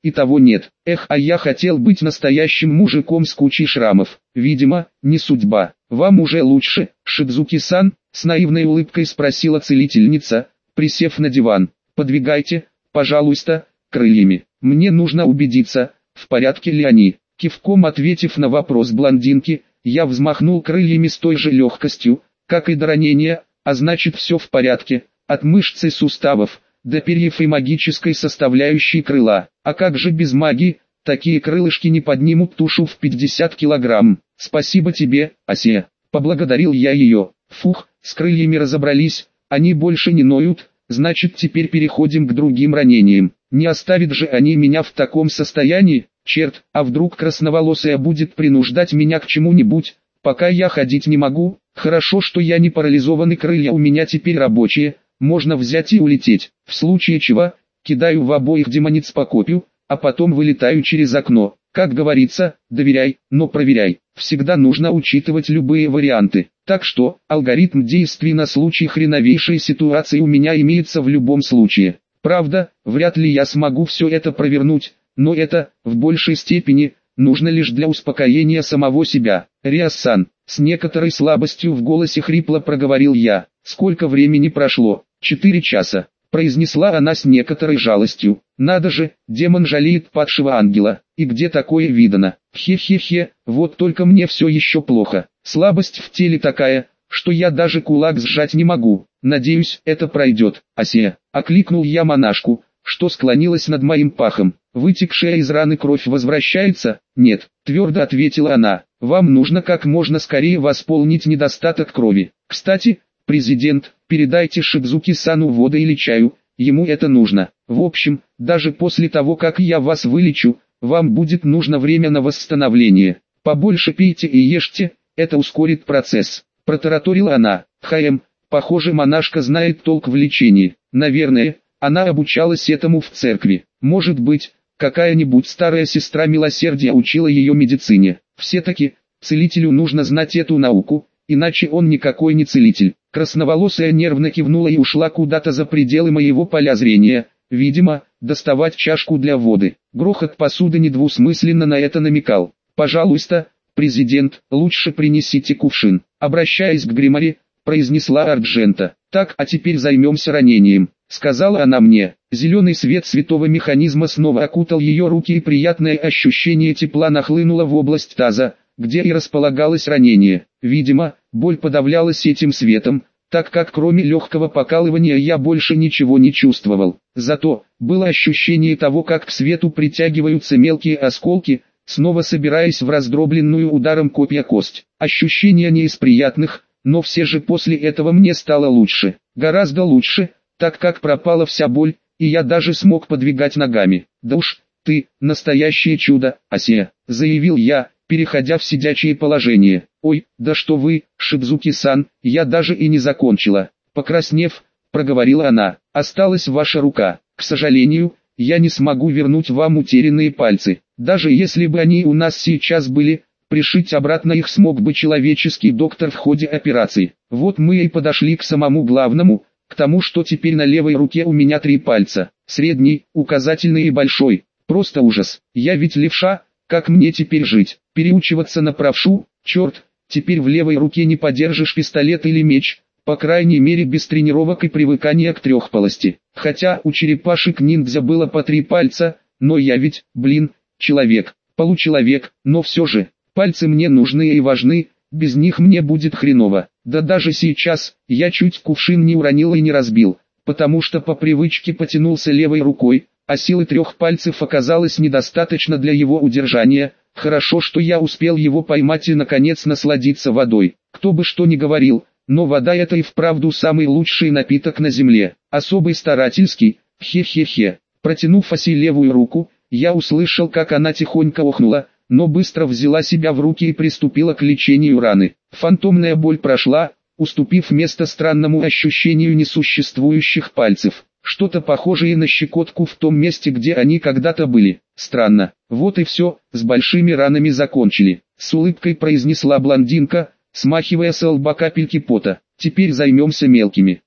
и того нет. Эх, а я хотел быть настоящим мужиком с кучей шрамов. Видимо, не судьба. Вам уже лучше, Шидзуки-сан? С наивной улыбкой спросила целительница, присев на диван. Подвигайте, пожалуйста, крыльями. Мне нужно убедиться, в порядке ли они. Кивком ответив на вопрос блондинки, я взмахнул крыльями с той же легкостью, как и до ранения, а значит все в порядке, от мышц и суставов, до перьев и магической составляющей крыла. А как же без магии, такие крылышки не поднимут тушу в пятьдесят килограмм. Спасибо тебе, Асия. Поблагодарил я ее. Фух, с крыльями разобрались, они больше не ноют, значит теперь переходим к другим ранениям. Не оставят же они меня в таком состоянии? Черт, а вдруг красноволосая будет принуждать меня к чему-нибудь, пока я ходить не могу? Хорошо, что я не парализован и крылья у меня теперь рабочие, можно взять и улететь. В случае чего, кидаю в обоих демониц по копью, а потом вылетаю через окно. Как говорится, доверяй, но проверяй. Всегда нужно учитывать любые варианты. Так что, алгоритм действий на случай хреновейшей ситуации у меня имеется в любом случае. Правда, вряд ли я смогу все это провернуть, но это, в большей степени, нужно лишь для успокоения самого себя. Риас-сан, с некоторой слабостью в голосе хрипло проговорил я. Сколько времени прошло? Четыре часа. Произнесла она с некоторой жалостью. Надо же, демон жалеет падшего ангела. И где такое видано? Хе-хе-хе, вот только мне все еще плохо. Слабость в теле такая, что я даже кулак сжать не могу. Надеюсь, это пройдет. Асия, окликнул я монашку, что склонилась над моим пахом. Вытекшая из раны кровь возвращается? Нет, твердо ответила она. Вам нужно как можно скорее восполнить недостаток крови. Кстати, президент, передайте Шидзуки-сану воду или чаю, ему это нужно. В общем, даже после того как я вас вылечу, вам будет нужно время на восстановление. Побольше пейте и ешьте, это ускорит процесс. Протараторила она. Хм, похоже монашка знает толк в лечении. Наверное, она обучалась этому в церкви. Может быть, какая-нибудь старая сестра милосердия учила ее медицине. Все-таки, целителю нужно знать эту науку, иначе он никакой не целитель. Красноволосая нервно кивнула и ушла куда-то за пределы моего поля зрения, видимо, доставать чашку для воды. Грохот посуды недвусмысленно на это намекал. «Пожалуйста, президент, лучше принесите кувшин», обращаясь к Гримари, произнесла Арджента. «Так, а теперь займемся ранением», сказала она мне. Зеленый свет святого механизма снова окутал ее руки и приятное ощущение тепла нахлынуло в область таза, где и располагалось ранение. Видимо, боль подавлялась этим светом, так как кроме легкого покалывания я больше ничего не чувствовал. Зато, было ощущение того, как к свету притягиваются мелкие осколки, снова собираясь в раздробленную ударом копья кость. Ощущения не из приятных, но все же после этого мне стало лучше. Гораздо лучше, так как пропала вся боль, и я даже смог подвигать ногами. «Да уж, ты, настоящее чудо, Асия», заявил я, переходя в сидячее положение. «Ой, да что вы, Шидзуки-сан, я даже и не закончила». Покраснев, проговорила она. «Осталась ваша рука. К сожалению, я не смогу вернуть вам утерянные пальцы. Даже если бы они у нас сейчас были, пришить обратно их смог бы человеческий доктор в ходе операции. Вот мы и подошли к самому главному, к тому, что теперь на левой руке у меня три пальца. Средний, указательный и большой. Просто ужас. Я ведь левша, как мне теперь жить? Переучиваться на правшу? Черт, теперь в левой руке не подержишь пистолет или меч, по крайней мере без тренировок и привыкания к трехполости. Хотя у черепашек-ниндзя было по три пальца, но я ведь, блин, человек, получеловек, но все же, пальцы мне нужны и важны, без них мне будет хреново. Да даже сейчас, я чуть кувшин не уронил и не разбил, потому что по привычке потянулся левой рукой, а силы трех пальцев оказалось недостаточно для его удержания. Хорошо, что я успел его поймать и наконец насладиться водой. Кто бы что ни говорил, но вода это и вправду самый лучший напиток на земле. Особый старательский, хе-хе-хе. Протянув Аси левую руку, я услышал, как она тихонько охнула, но быстро взяла себя в руки и приступила к лечению раны. Фантомная боль прошла, уступив место странному ощущению несуществующих пальцев. Что-то похожее на щекотку в том месте, где они когда-то были. Странно. Вот и все, с большими ранами закончили. С улыбкой произнесла блондинка, смахивая с лба капельки пота. Теперь займемся мелкими.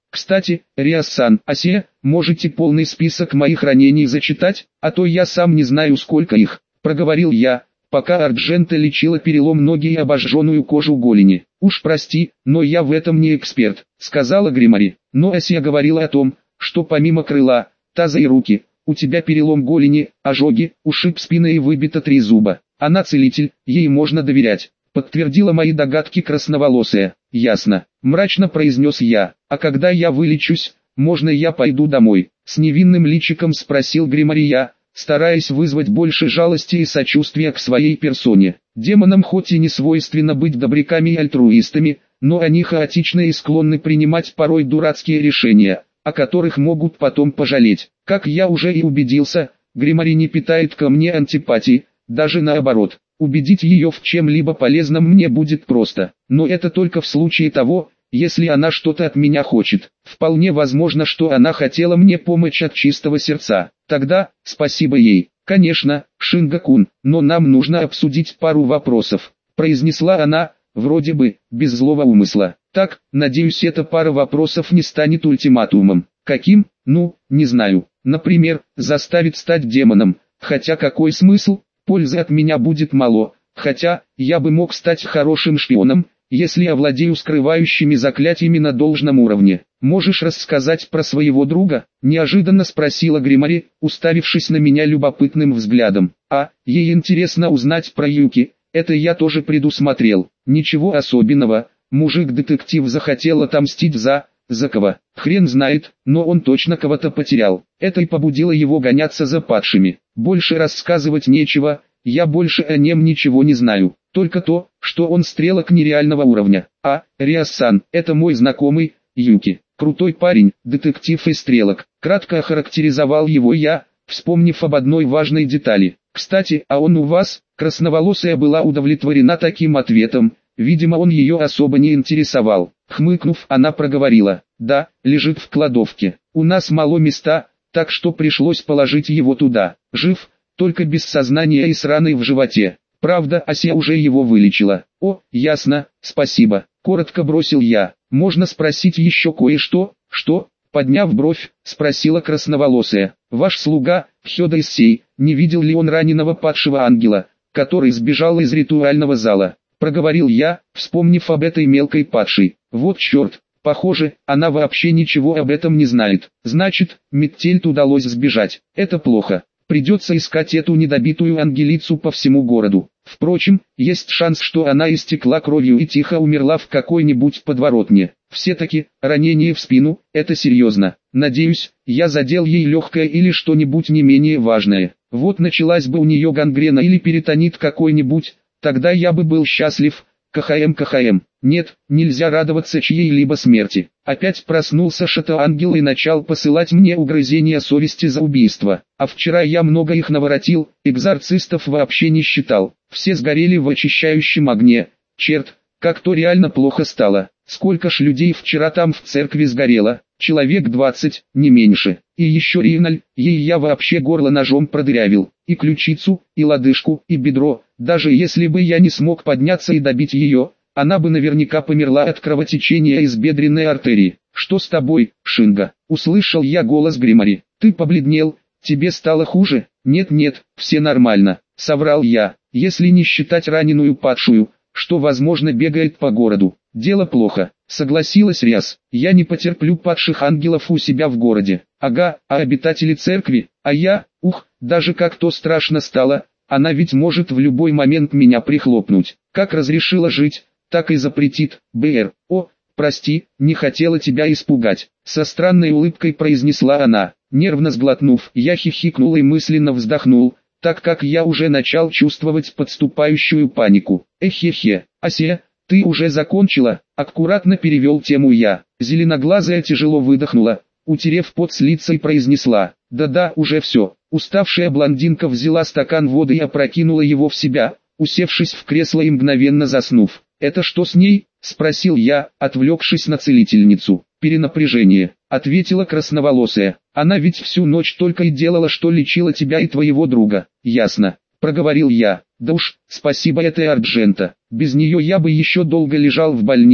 Кстати, Риас-сан, Асия, можете полный список моих ранений зачитать, а то я сам не знаю сколько их, проговорил я, пока Арджента лечила перелом ноги и обожженную кожу голени. Уж прости, но я в этом не эксперт, сказала Гримари. Но Асия говорила о том, что помимо крыла, таза и руки, у тебя перелом голени, ожоги, ушиб спины и выбито три зуба. Она целитель, ей можно доверять. Подтвердила мои догадки красноволосая. Ясно, мрачно произнес я. А когда я вылечусь, можно я пойду домой? С невинным личиком спросил Гримария, стараясь вызвать больше жалости и сочувствия к своей персоне. Демонам хоть и не свойственно быть добряками и альтруистами, но они хаотичны и склонны принимать порой дурацкие решения, о которых могут потом пожалеть. Как я уже и убедился, Гримари не питает ко мне антипатии, даже наоборот. Убедить ее в чем-либо полезном мне будет просто, но это только в случае того, если она что-то от меня хочет. Вполне возможно, что она хотела мне помочь от чистого сердца. Тогда, спасибо ей. Конечно, Шинга-кун, но нам нужно обсудить пару вопросов, произнесла она, вроде бы, без злого умысла. Так, надеюсь, эта пара вопросов не станет ультиматумом. Каким? Ну, не знаю. Например, заставит стать демоном. Хотя какой смысл? Пользы от меня будет мало, хотя, я бы мог стать хорошим шпионом, если овладею скрывающими заклятиями на должном уровне. Можешь рассказать про своего друга? Неожиданно спросила Гримари, уставившись на меня любопытным взглядом. А, ей интересно узнать про Юки, это я тоже предусмотрел. Ничего особенного, мужик-детектив захотел отомстить за... За кого? Хрен знает, но он точно кого-то потерял. Это и побудило его гоняться за падшими. Больше рассказывать нечего, я больше о нем ничего не знаю. Только то, что он стрелок нереального уровня. А, Риас-сан, это мой знакомый, Юки. Крутой парень, детектив и стрелок. Кратко охарактеризовал его я, вспомнив об одной важной детали. Кстати, а он у вас? Красноволосая была удовлетворена таким ответом. Видимо, он ее особо не интересовал. Хмыкнув, она проговорила: «Да, лежит в кладовке. У нас мало места, так что пришлось положить его туда. Жив, только без сознания и с раной в животе. Правда, Ася уже его вылечила». «О, ясно, спасибо», — коротко бросил я. «Можно спросить еще кое-что?» «Что?» — подняв бровь, спросила красноволосая. «Ваш слуга, Хёда Issei, не видел ли он раненого падшего ангела, который сбежал из ритуального зала?» Проговорил я, вспомнив об этой мелкой падшей. Вот черт, похоже, она вообще ничего об этом не знает. Значит, Миттельт удалось сбежать. Это плохо. Придется искать эту недобитую ангелицу по всему городу. Впрочем, есть шанс, что она истекла кровью и тихо умерла в какой-нибудь подворотне. Все-таки, ранение в спину, это серьезно. Надеюсь, я задел ей легкое или что-нибудь не менее важное. Вот началась бы у нее гангрена или перитонит какой-нибудь, тогда я бы был счастлив. КХМ КХМ. Нет, нельзя радоваться чьей-либо смерти. Опять проснулся Шато-ангел и начал посылать мне угрызения совести за убийство. А вчера я много их наворотил, экзорцистов вообще не считал. Все сгорели в очищающем огне. Черт, как то реально плохо стало. Сколько ж людей вчера там в церкви сгорело? Человек двадцать, не меньше. И еще Риналь, ей я вообще горло ножом продырявил. И ключицу, и лодыжку, и бедро. Даже если бы я не смог подняться и добить ее, она бы наверняка померла от кровотечения из бедренной артерии. «Что с тобой, Шинга?» — услышал я голос Гримари. «Ты побледнел, тебе стало хуже?» «Нет-нет, все нормально», — соврал я, если не считать раненую падшую, что возможно бегает по городу. «Дело плохо», — согласилась Риас. «Я не потерплю падших ангелов у себя в городе». «Ага, а обитатели церкви? А я? Ух, даже как-то страшно стало. Она ведь может в любой момент меня прихлопнуть. Как разрешила жить, так и запретит. БР. О, прости, не хотела тебя испугать», — со странной улыбкой произнесла она. Нервно сглотнув, я хихикнул и мысленно вздохнул, так как я уже начал чувствовать подступающую панику. «Эхе-хе, Ася, ты уже закончила?» — аккуратно перевел тему я. Зеленоглазая тяжело выдохнула, утерев пот с лица и произнесла: «Да-да, уже все». Уставшая блондинка взяла стакан воды и опрокинула его в себя, усевшись в кресло и мгновенно заснув. «Это что с ней?» — спросил я, отвлекшись на целительницу. «Перенапряжение», — ответила красноволосая. «Она ведь всю ночь только и делала, что лечила тебя и твоего друга». «Ясно», — проговорил я. «Да уж, спасибо этой Арджента. Без нее я бы еще долго лежал в больнице,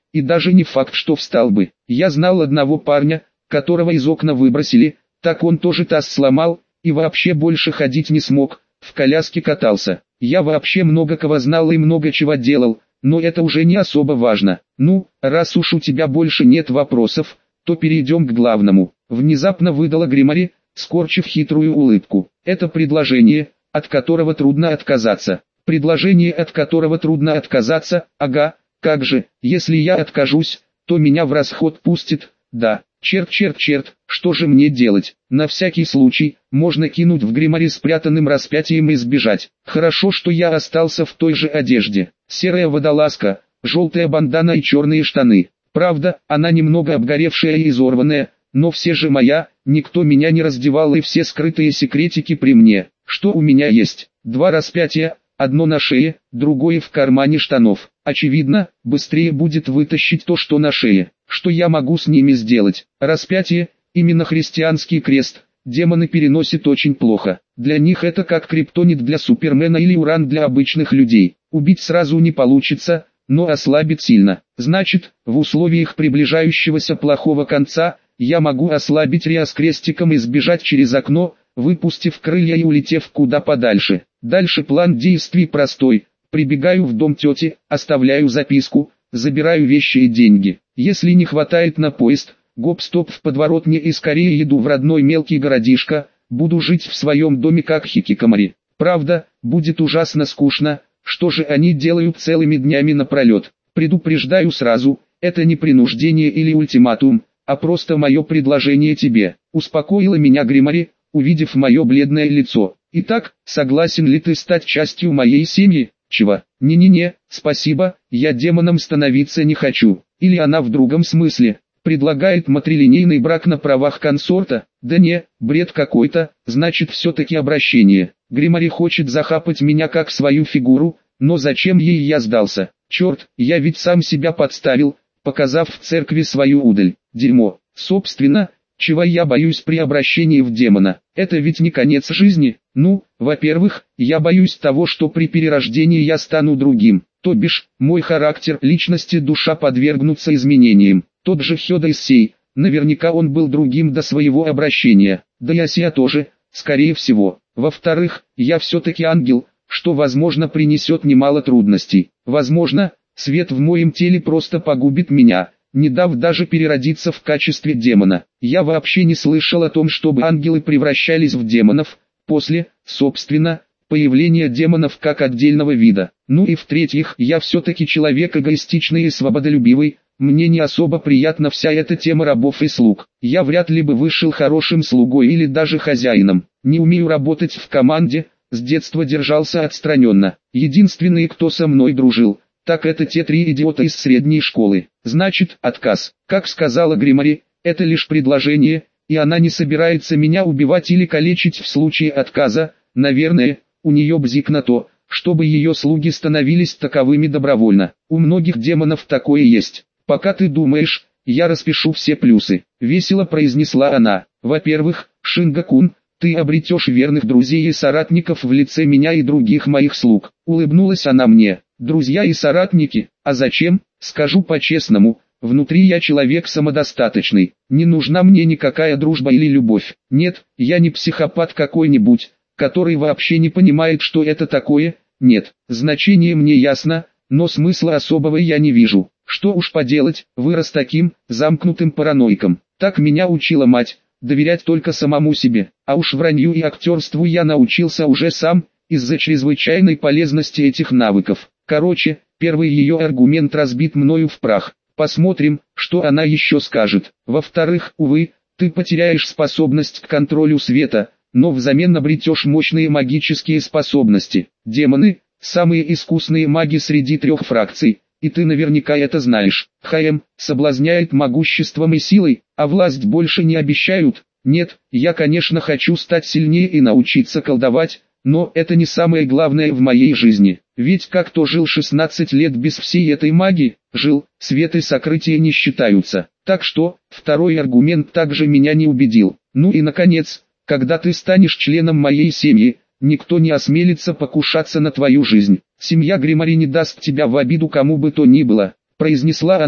и даже не факт, что встал бы. Я знал одного парня, которого из окна выбросили, так он тоже таз сломал, и вообще больше ходить не смог, в коляске катался. Я вообще много кого знал и много чего делал, но это уже не особо важно. Ну, раз уж у тебя больше нет вопросов, то перейдем к главному. Внезапно выдала Гримари, скорчив хитрую улыбку. Это предложение, от которого трудно отказаться. Предложение, от которого трудно отказаться, ага, как же, если я откажусь, то меня в расход пустит, да. Черт, черт, черт, что же мне делать? На всякий случай, можно кинуть в Гримари спрятанным распятием и сбежать. Хорошо, что я остался в той же одежде. Серая водолазка, желтая бандана и черные штаны. Правда, она немного обгоревшая и изорванная, но все же моя, никто меня не раздевал и все скрытые секретики при мне. Что у меня есть? Два распятия, одно на шее, другое в кармане штанов. Очевидно, быстрее будет вытащить то, что на шее. Что я могу с ними сделать? Распятие, именно христианский крест, демоны переносят очень плохо. Для них это как криптонит для Супермена или уран для обычных людей. Убить сразу не получится, но ослабит сильно. Значит, в условиях приближающегося плохого конца, я могу ослабить Риас крестиком и сбежать через окно, выпустив крылья и улетев куда подальше. Дальше план действий простой. Прибегаю в дом тети, оставляю записку, забираю вещи и деньги. Если не хватает на поезд, гоп-стоп в подворотне и скорее еду в родной мелкий городишко, буду жить в своем доме как хикикомори. Правда, будет ужасно скучно, что же они делают целыми днями напролет. Предупреждаю сразу, это не принуждение или ультиматум, а просто мое предложение тебе. Успокоила меня Гримари, увидев мое бледное лицо. Итак, согласен ли ты стать частью моей семьи? Чего? Не-не-не, спасибо, я демоном становиться не хочу. Или она в другом смысле, предлагает матрилинейный брак на правах консорта? Да не, бред какой-то, значит все-таки обращение. Гримари хочет захапать меня как свою фигуру, но зачем ей я сдался? Черт, я ведь сам себя подставил, показав в церкви свою удаль. Дерьмо. Собственно, чего я боюсь при обращении в демона? Это ведь не конец жизни. Ну, во-первых, я боюсь того, что при перерождении я стану другим. То бишь, мой характер, личность, душа подвергнутся изменениям. Тот же Хёда Issei, наверняка он был другим до своего обращения. Да и Асия тоже, скорее всего. Во-вторых, я все-таки ангел, что возможно принесет немало трудностей. Возможно, свет в моем теле просто погубит меня, не дав даже переродиться в качестве демона. Я вообще не слышал о том, чтобы ангелы превращались в демонов, после, собственно, появления демонов как отдельного вида. Ну и в-третьих, я все-таки человек эгоистичный и свободолюбивый, мне не особо приятна вся эта тема рабов и слуг. Я вряд ли бы вышел хорошим слугой или даже хозяином. Не умею работать в команде, с детства держался отстраненно. Единственный, кто со мной дружил, так это те три идиота из средней школы. Значит, отказ. Как сказала Гримари, это лишь предложение, и она не собирается меня убивать или калечить в случае отказа. Наверное, у нее бзик на то, чтобы ее слуги становились таковыми добровольно. У многих демонов такое есть. Пока ты думаешь, я распишу все плюсы. Весело произнесла она. Во-первых, Шинга-кун, ты обретешь верных друзей и соратников в лице меня и других моих слуг. Улыбнулась она мне. Друзья и соратники, а зачем? Скажу по-честному, внутри я человек самодостаточный. Не нужна мне никакая дружба или любовь. Нет, я не психопат какой-нибудь, который вообще не понимает, что это такое. Нет, значение мне ясно, но смысла особого я не вижу. Что уж поделать, вырос таким, замкнутым параноиком. Так меня учила мать, доверять только самому себе. А уж вранью и актерству я научился уже сам, из-за чрезвычайной полезности этих навыков. Короче, первый ее аргумент разбит мною в прах. Посмотрим, что она еще скажет. Во-вторых, увы, ты потеряешь способность к контролю света, но взамен обретешь мощные магические способности. Демоны – самые искусные маги среди трех фракций, и ты наверняка это знаешь. Хаем соблазняет могуществом и силой, а власть больше не обещают. Нет, я конечно хочу стать сильнее и научиться колдовать, но это не самое главное в моей жизни. Ведь как то жил шестнадцать лет без всей этой магии, жил, свет и сокрытие не считаются. Так что, второй аргумент также меня не убедил. Ну и наконец, когда ты станешь членом моей семьи, никто не осмелится покушаться на твою жизнь. Семья Гримари не даст тебя в обиду кому бы то ни было, произнесла она,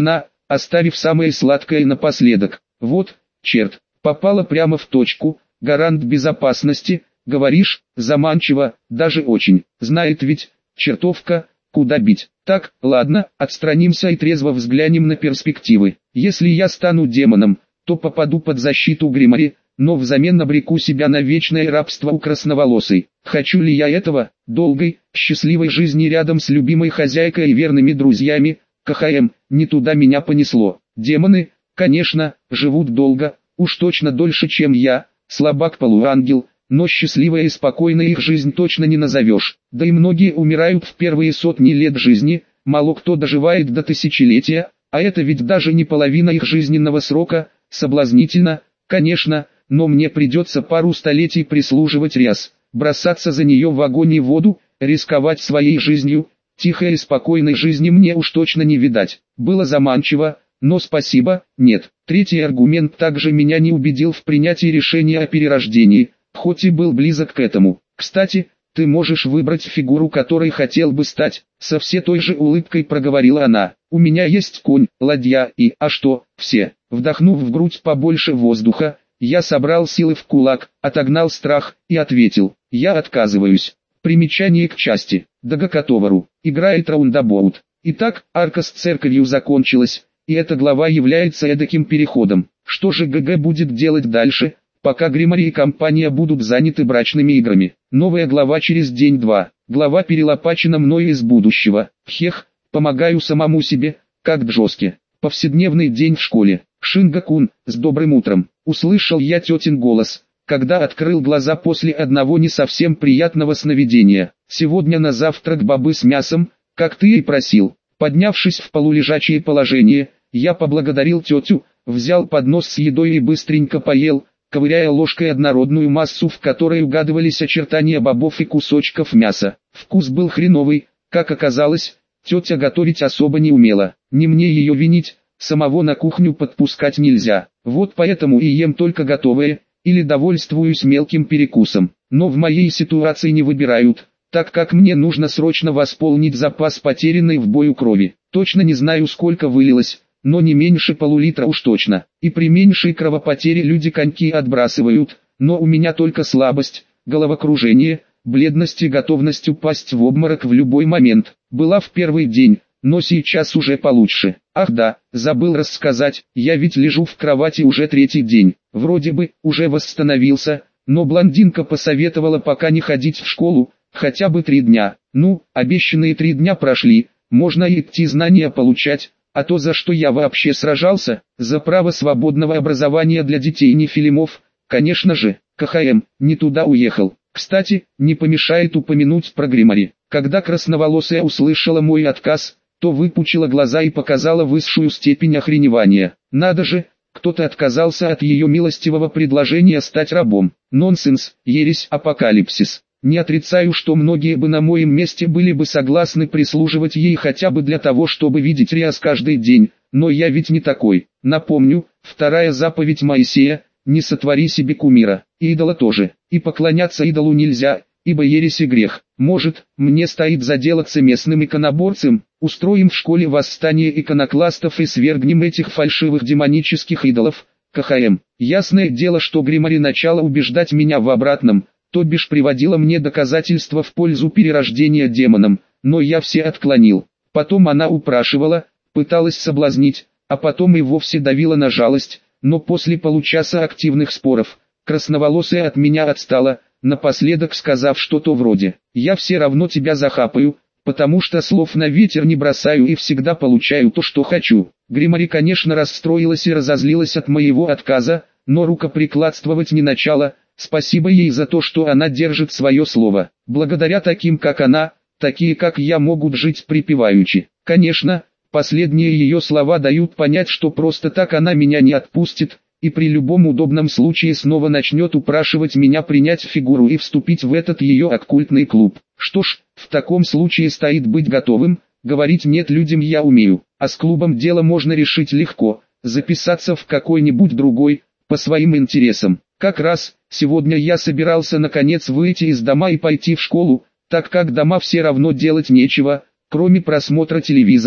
оставив самое сладкое напоследок. Вот, черт, попала прямо в точку, гарант безопасности, говоришь, заманчиво, даже очень, знает ведь, чертовка, куда бить. Так, ладно, отстранимся и трезво взглянем на перспективы. Если я стану демоном, то попаду под защиту Гримари, но взамен обреку себя на вечное рабство у красноволосой. Хочу ли я этого, долгой, счастливой жизни рядом с любимой хозяйкой и верными друзьями? КХМ, не туда меня понесло. Демоны, конечно, живут долго, уж точно дольше, чем я, слабак-полуангел, но счастливая и спокойная их жизнь точно не назовешь. Да и многие умирают в первые сотни лет жизни, мало кто доживает до тысячелетия, а это ведь даже не половина их жизненного срока. Соблазнительно, конечно, но мне придется пару столетий прислуживать ряс, бросаться за нее в огонь и воду, рисковать своей жизнью. Тихой и спокойной жизни мне уж точно не видать. Было заманчиво, но спасибо, нет. Третий аргумент также меня не убедил в принятии решения о перерождении, хоть и был близок к этому. Кстати, ты можешь выбрать фигуру, которой хотел бы стать, со все той же улыбкой проговорила она. У меня есть конь, ладья и, а что, все. Вдохнув в грудь побольше воздуха, я собрал силы в кулак, отогнал страх и ответил: я отказываюсь. Примечание к части. Дагакатовару. Играет раундабоут. Итак, арка с церковью закончилась, и эта глава является эдаким переходом. Что же ГГ будет делать дальше, пока Гримари и компания будут заняты брачными играми? Новая глава через день-два. Глава перелопачена мною из будущего. Хех, помогаю самому себе, как Джоске. Повседневный день в школе. Шинга-кун, с добрым утром. Услышал я тетин голос, когда открыл глаза после одного не совсем приятного сновидения. Сегодня на завтрак бобы с мясом, как ты и просил. Поднявшись в полулежачее положение, я поблагодарил тетю, взял поднос с едой и быстренько поел, ковыряя ложкой однородную массу, в которой угадывались очертания бобов и кусочков мяса. Вкус был хреновый, как оказалось, тетя готовить особо не умела. Не мне ее винить, самого на кухню подпускать нельзя. Вот поэтому и ем только готовое, или довольствуюсь мелким перекусом. Но в моей ситуации не выбирают, так как мне нужно срочно восполнить запас потерянной в бою крови. Точно не знаю, сколько вылилось, но не меньше полулитра уж точно. И при меньшей кровопотере люди коньки отбрасывают, но у меня только слабость, головокружение, бледность и готовность упасть в обморок в любой момент. Была в первый день, но сейчас уже получше. Ах да, забыл рассказать, я ведь лежу в кровати уже третий день. Вроде бы, уже восстановился, но блондинка посоветовала пока не ходить в школу, хотя бы три дня. Ну, обещанные три дня прошли, можно идти знания получать, а то за что я вообще сражался, за право свободного образования для детей нефилимов, конечно же. КХМ, не туда уехал. Кстати, не помешает упомянуть про Гримари. Когда красноволосая услышала мой отказ, то выпучила глаза и показала высшую степень охреневания. Надо же, кто-то отказался от ее милостивого предложения стать рабом. Нонсенс, ересь, апокалипсис. Не отрицаю, что многие бы на моем месте были бы согласны прислуживать ей хотя бы для того, чтобы видеть Риас каждый день, но я ведь не такой. Напомню, вторая заповедь Моисея: не сотвори себе кумира, и идола тоже, и поклоняться идолу нельзя, ибо ересь и грех. Может, мне стоит заделаться местным иконоборцем, устроим в школе восстание иконокластов и свергнем этих фальшивых демонических идолов. КХМ. Ясное дело, что Гримари начала убеждать меня в обратном, то бишь приводила мне доказательства в пользу перерождения демоном, но я все отклонил. Потом она упрашивала, пыталась соблазнить, а потом и вовсе давила на жалость, но после получаса активных споров, красноволосая от меня отстала, напоследок сказав что-то вроде: «Я все равно тебя захапаю, потому что слов на ветер не бросаю и всегда получаю то, что хочу». Гримари, конечно, расстроилась и разозлилась от моего отказа, но рукоприкладствовать не начала. Спасибо ей за то, что она держит свое слово. Благодаря таким, как она, такие, как я, могут жить припеваючи. Конечно, последние ее слова дают понять, что просто так она меня не отпустит, и при любом удобном случае снова начнет упрашивать меня принять фигуру и вступить в этот ее оккультный клуб. Что ж, в таком случае стоит быть готовым. Говорить нет людям я умею, а с клубом дело можно решить легко, записаться в какой-нибудь другой, по своим интересам. Как раз, сегодня я собирался наконец выйти из дома и пойти в школу, так как дома все равно делать нечего, кроме просмотра телевизора,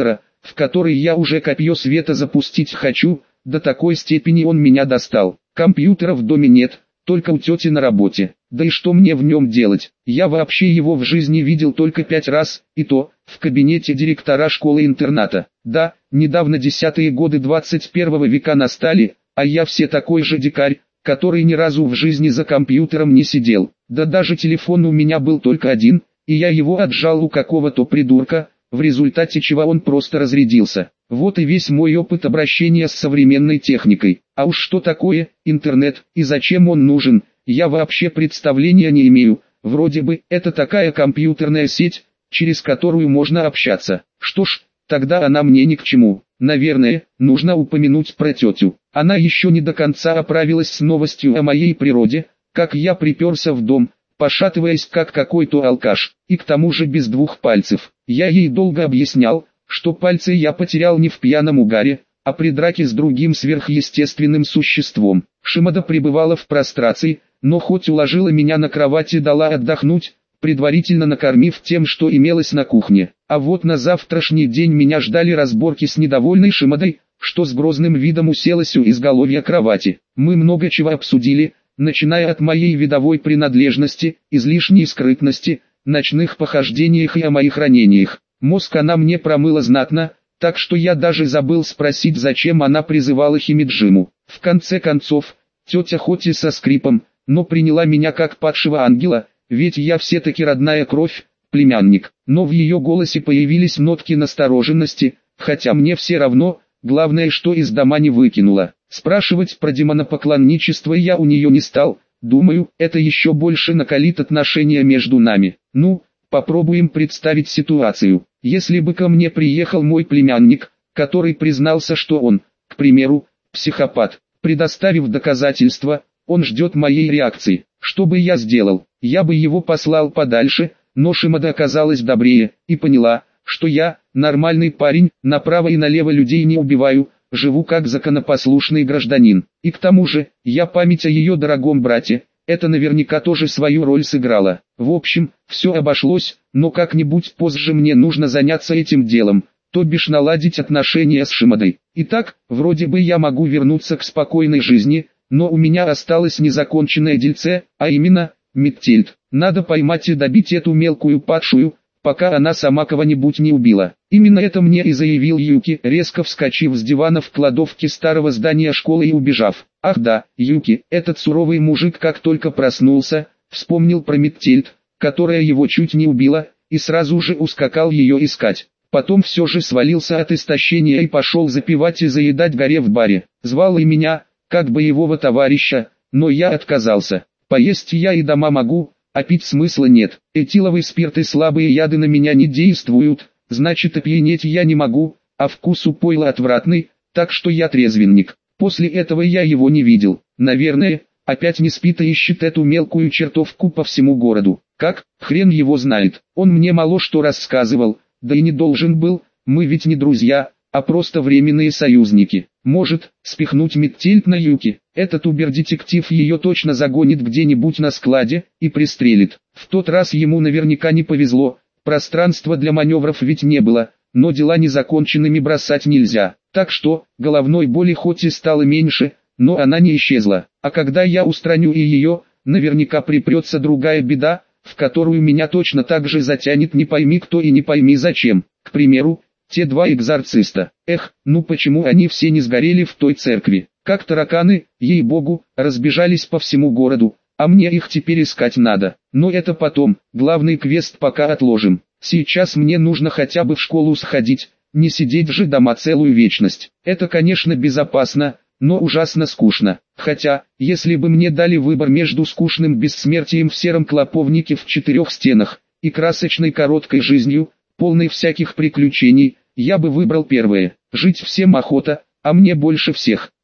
в который я уже копье света запустить хочу, до такой степени он меня достал. Компьютера в доме нет, только у тети на работе. Да и что мне в нем делать? Я вообще его в жизни видел только пять раз, и то, в кабинете директора школы-интерната. Да, недавно десятые годы двадцать первого века настали, а я все такой же дикарь, который ни разу в жизни за компьютером не сидел. Да даже телефон у меня был только один, и я его отжал у какого-то придурка, в результате чего он просто разрядился. Вот и весь мой опыт обращения с современной техникой. А уж что такое интернет и зачем он нужен, я вообще представления не имею. Вроде бы это такая компьютерная сеть, через которую можно общаться. Что ж, тогда она мне ни к чему. Наверное, нужно упомянуть про тетю. Она еще не до конца оправилась с новостью о моей природе, как я приперся в дом, пошатываясь как какой-то алкаш, и к тому же без двух пальцев. Я ей долго объяснял, что пальцы я потерял не в пьяном угаре, а при драке с другим сверхъестественным существом. Шимада пребывала в прострации, но хоть уложила меня на кровати и дала отдохнуть, предварительно накормив тем, что имелось на кухне. А вот на завтрашний день меня ждали разборки с недовольной Шимадой, что с грозным видом уселась у изголовья кровати. Мы много чего обсудили, начиная от моей видовой принадлежности, излишней скрытности, ночных похождениях и о моих ранениях. Мозг она мне промыла знатно, так что я даже забыл спросить, зачем она призывала Химиджиму. В конце концов, тетя хоть и со скрипом, но приняла меня как падшего ангела, ведь я все-таки родная кровь, племянник. Но в ее голосе появились нотки настороженности, хотя мне все равно, главное, что из дома не выкинула. Спрашивать про демонопоклонничество я у нее не стал, думаю, это еще больше накалит отношения между нами. Ну, попробуем представить ситуацию. Если бы ко мне приехал мой племянник, который признался, что он, к примеру, психопат, предоставив доказательства, он ждет моей реакции. Что бы я сделал? Я бы его послал подальше, но Шимада оказалась добрее, и поняла, что я, нормальный парень, направо и налево людей не убиваю, живу как законопослушный гражданин. И к тому же, я память о ее дорогом брате, это наверняка тоже свою роль сыграло. В общем, все обошлось, но как-нибудь позже мне нужно заняться этим делом, то бишь наладить отношения с Шимадой. Итак, вроде бы я могу вернуться к спокойной жизни, но у меня осталось незаконченное дельце, а именно, Миттельд. Надо поймать и добить эту мелкую падшую, пока она сама кого-нибудь не убила. Именно это мне и заявил Юки, резко вскочив с дивана в кладовке старого здания школы и убежав. Ах да, Юки, этот суровый мужик как только проснулся, вспомнил про Миттельд, которая его чуть не убила, и сразу же ускакал ее искать. Потом все же свалился от истощения и пошел запивать и заедать горе в баре. Звал и меня, как боевого товарища, но я отказался. Поесть я и дома могу, а пить смысла нет. Этиловый спирт и слабые яды на меня не действуют, значит опьянеть я не могу, а вкус у пойла отвратный, так что я трезвенник. После этого я его не видел. Наверное, опять не спит и ищет эту мелкую чертовку по всему городу. Как? Хрен его знает. Он мне мало что рассказывал, да и не должен был, мы ведь не друзья, а просто временные союзники. Может, спихнуть Миттельд на Юки. Этот убер-детектив ее точно загонит где-нибудь на складе и пристрелит. В тот раз ему наверняка не повезло, пространства для маневров ведь не было, но дела незаконченными бросать нельзя. Так что, головной боли хоть и стало меньше, но она не исчезла. А когда я устраню и ее, наверняка припрется другая беда, в которую меня точно так же затянет не пойми кто и не пойми зачем. К примеру, те два экзорциста. Эх, ну почему они все не сгорели в той церкви? Как тараканы, ей-богу, разбежались по всему городу, а мне их теперь искать надо. Но это потом, главный квест пока отложим. Сейчас мне нужно хотя бы в школу сходить, не сидеть же дома целую вечность. Это, конечно, безопасно, но ужасно скучно. Хотя, если бы мне дали выбор между скучным бессмертием в сером клоповнике в четырех стенах и красочной короткой жизнью, полной всяких приключений, я бы выбрал первое. Жить всем охота, а мне больше всех.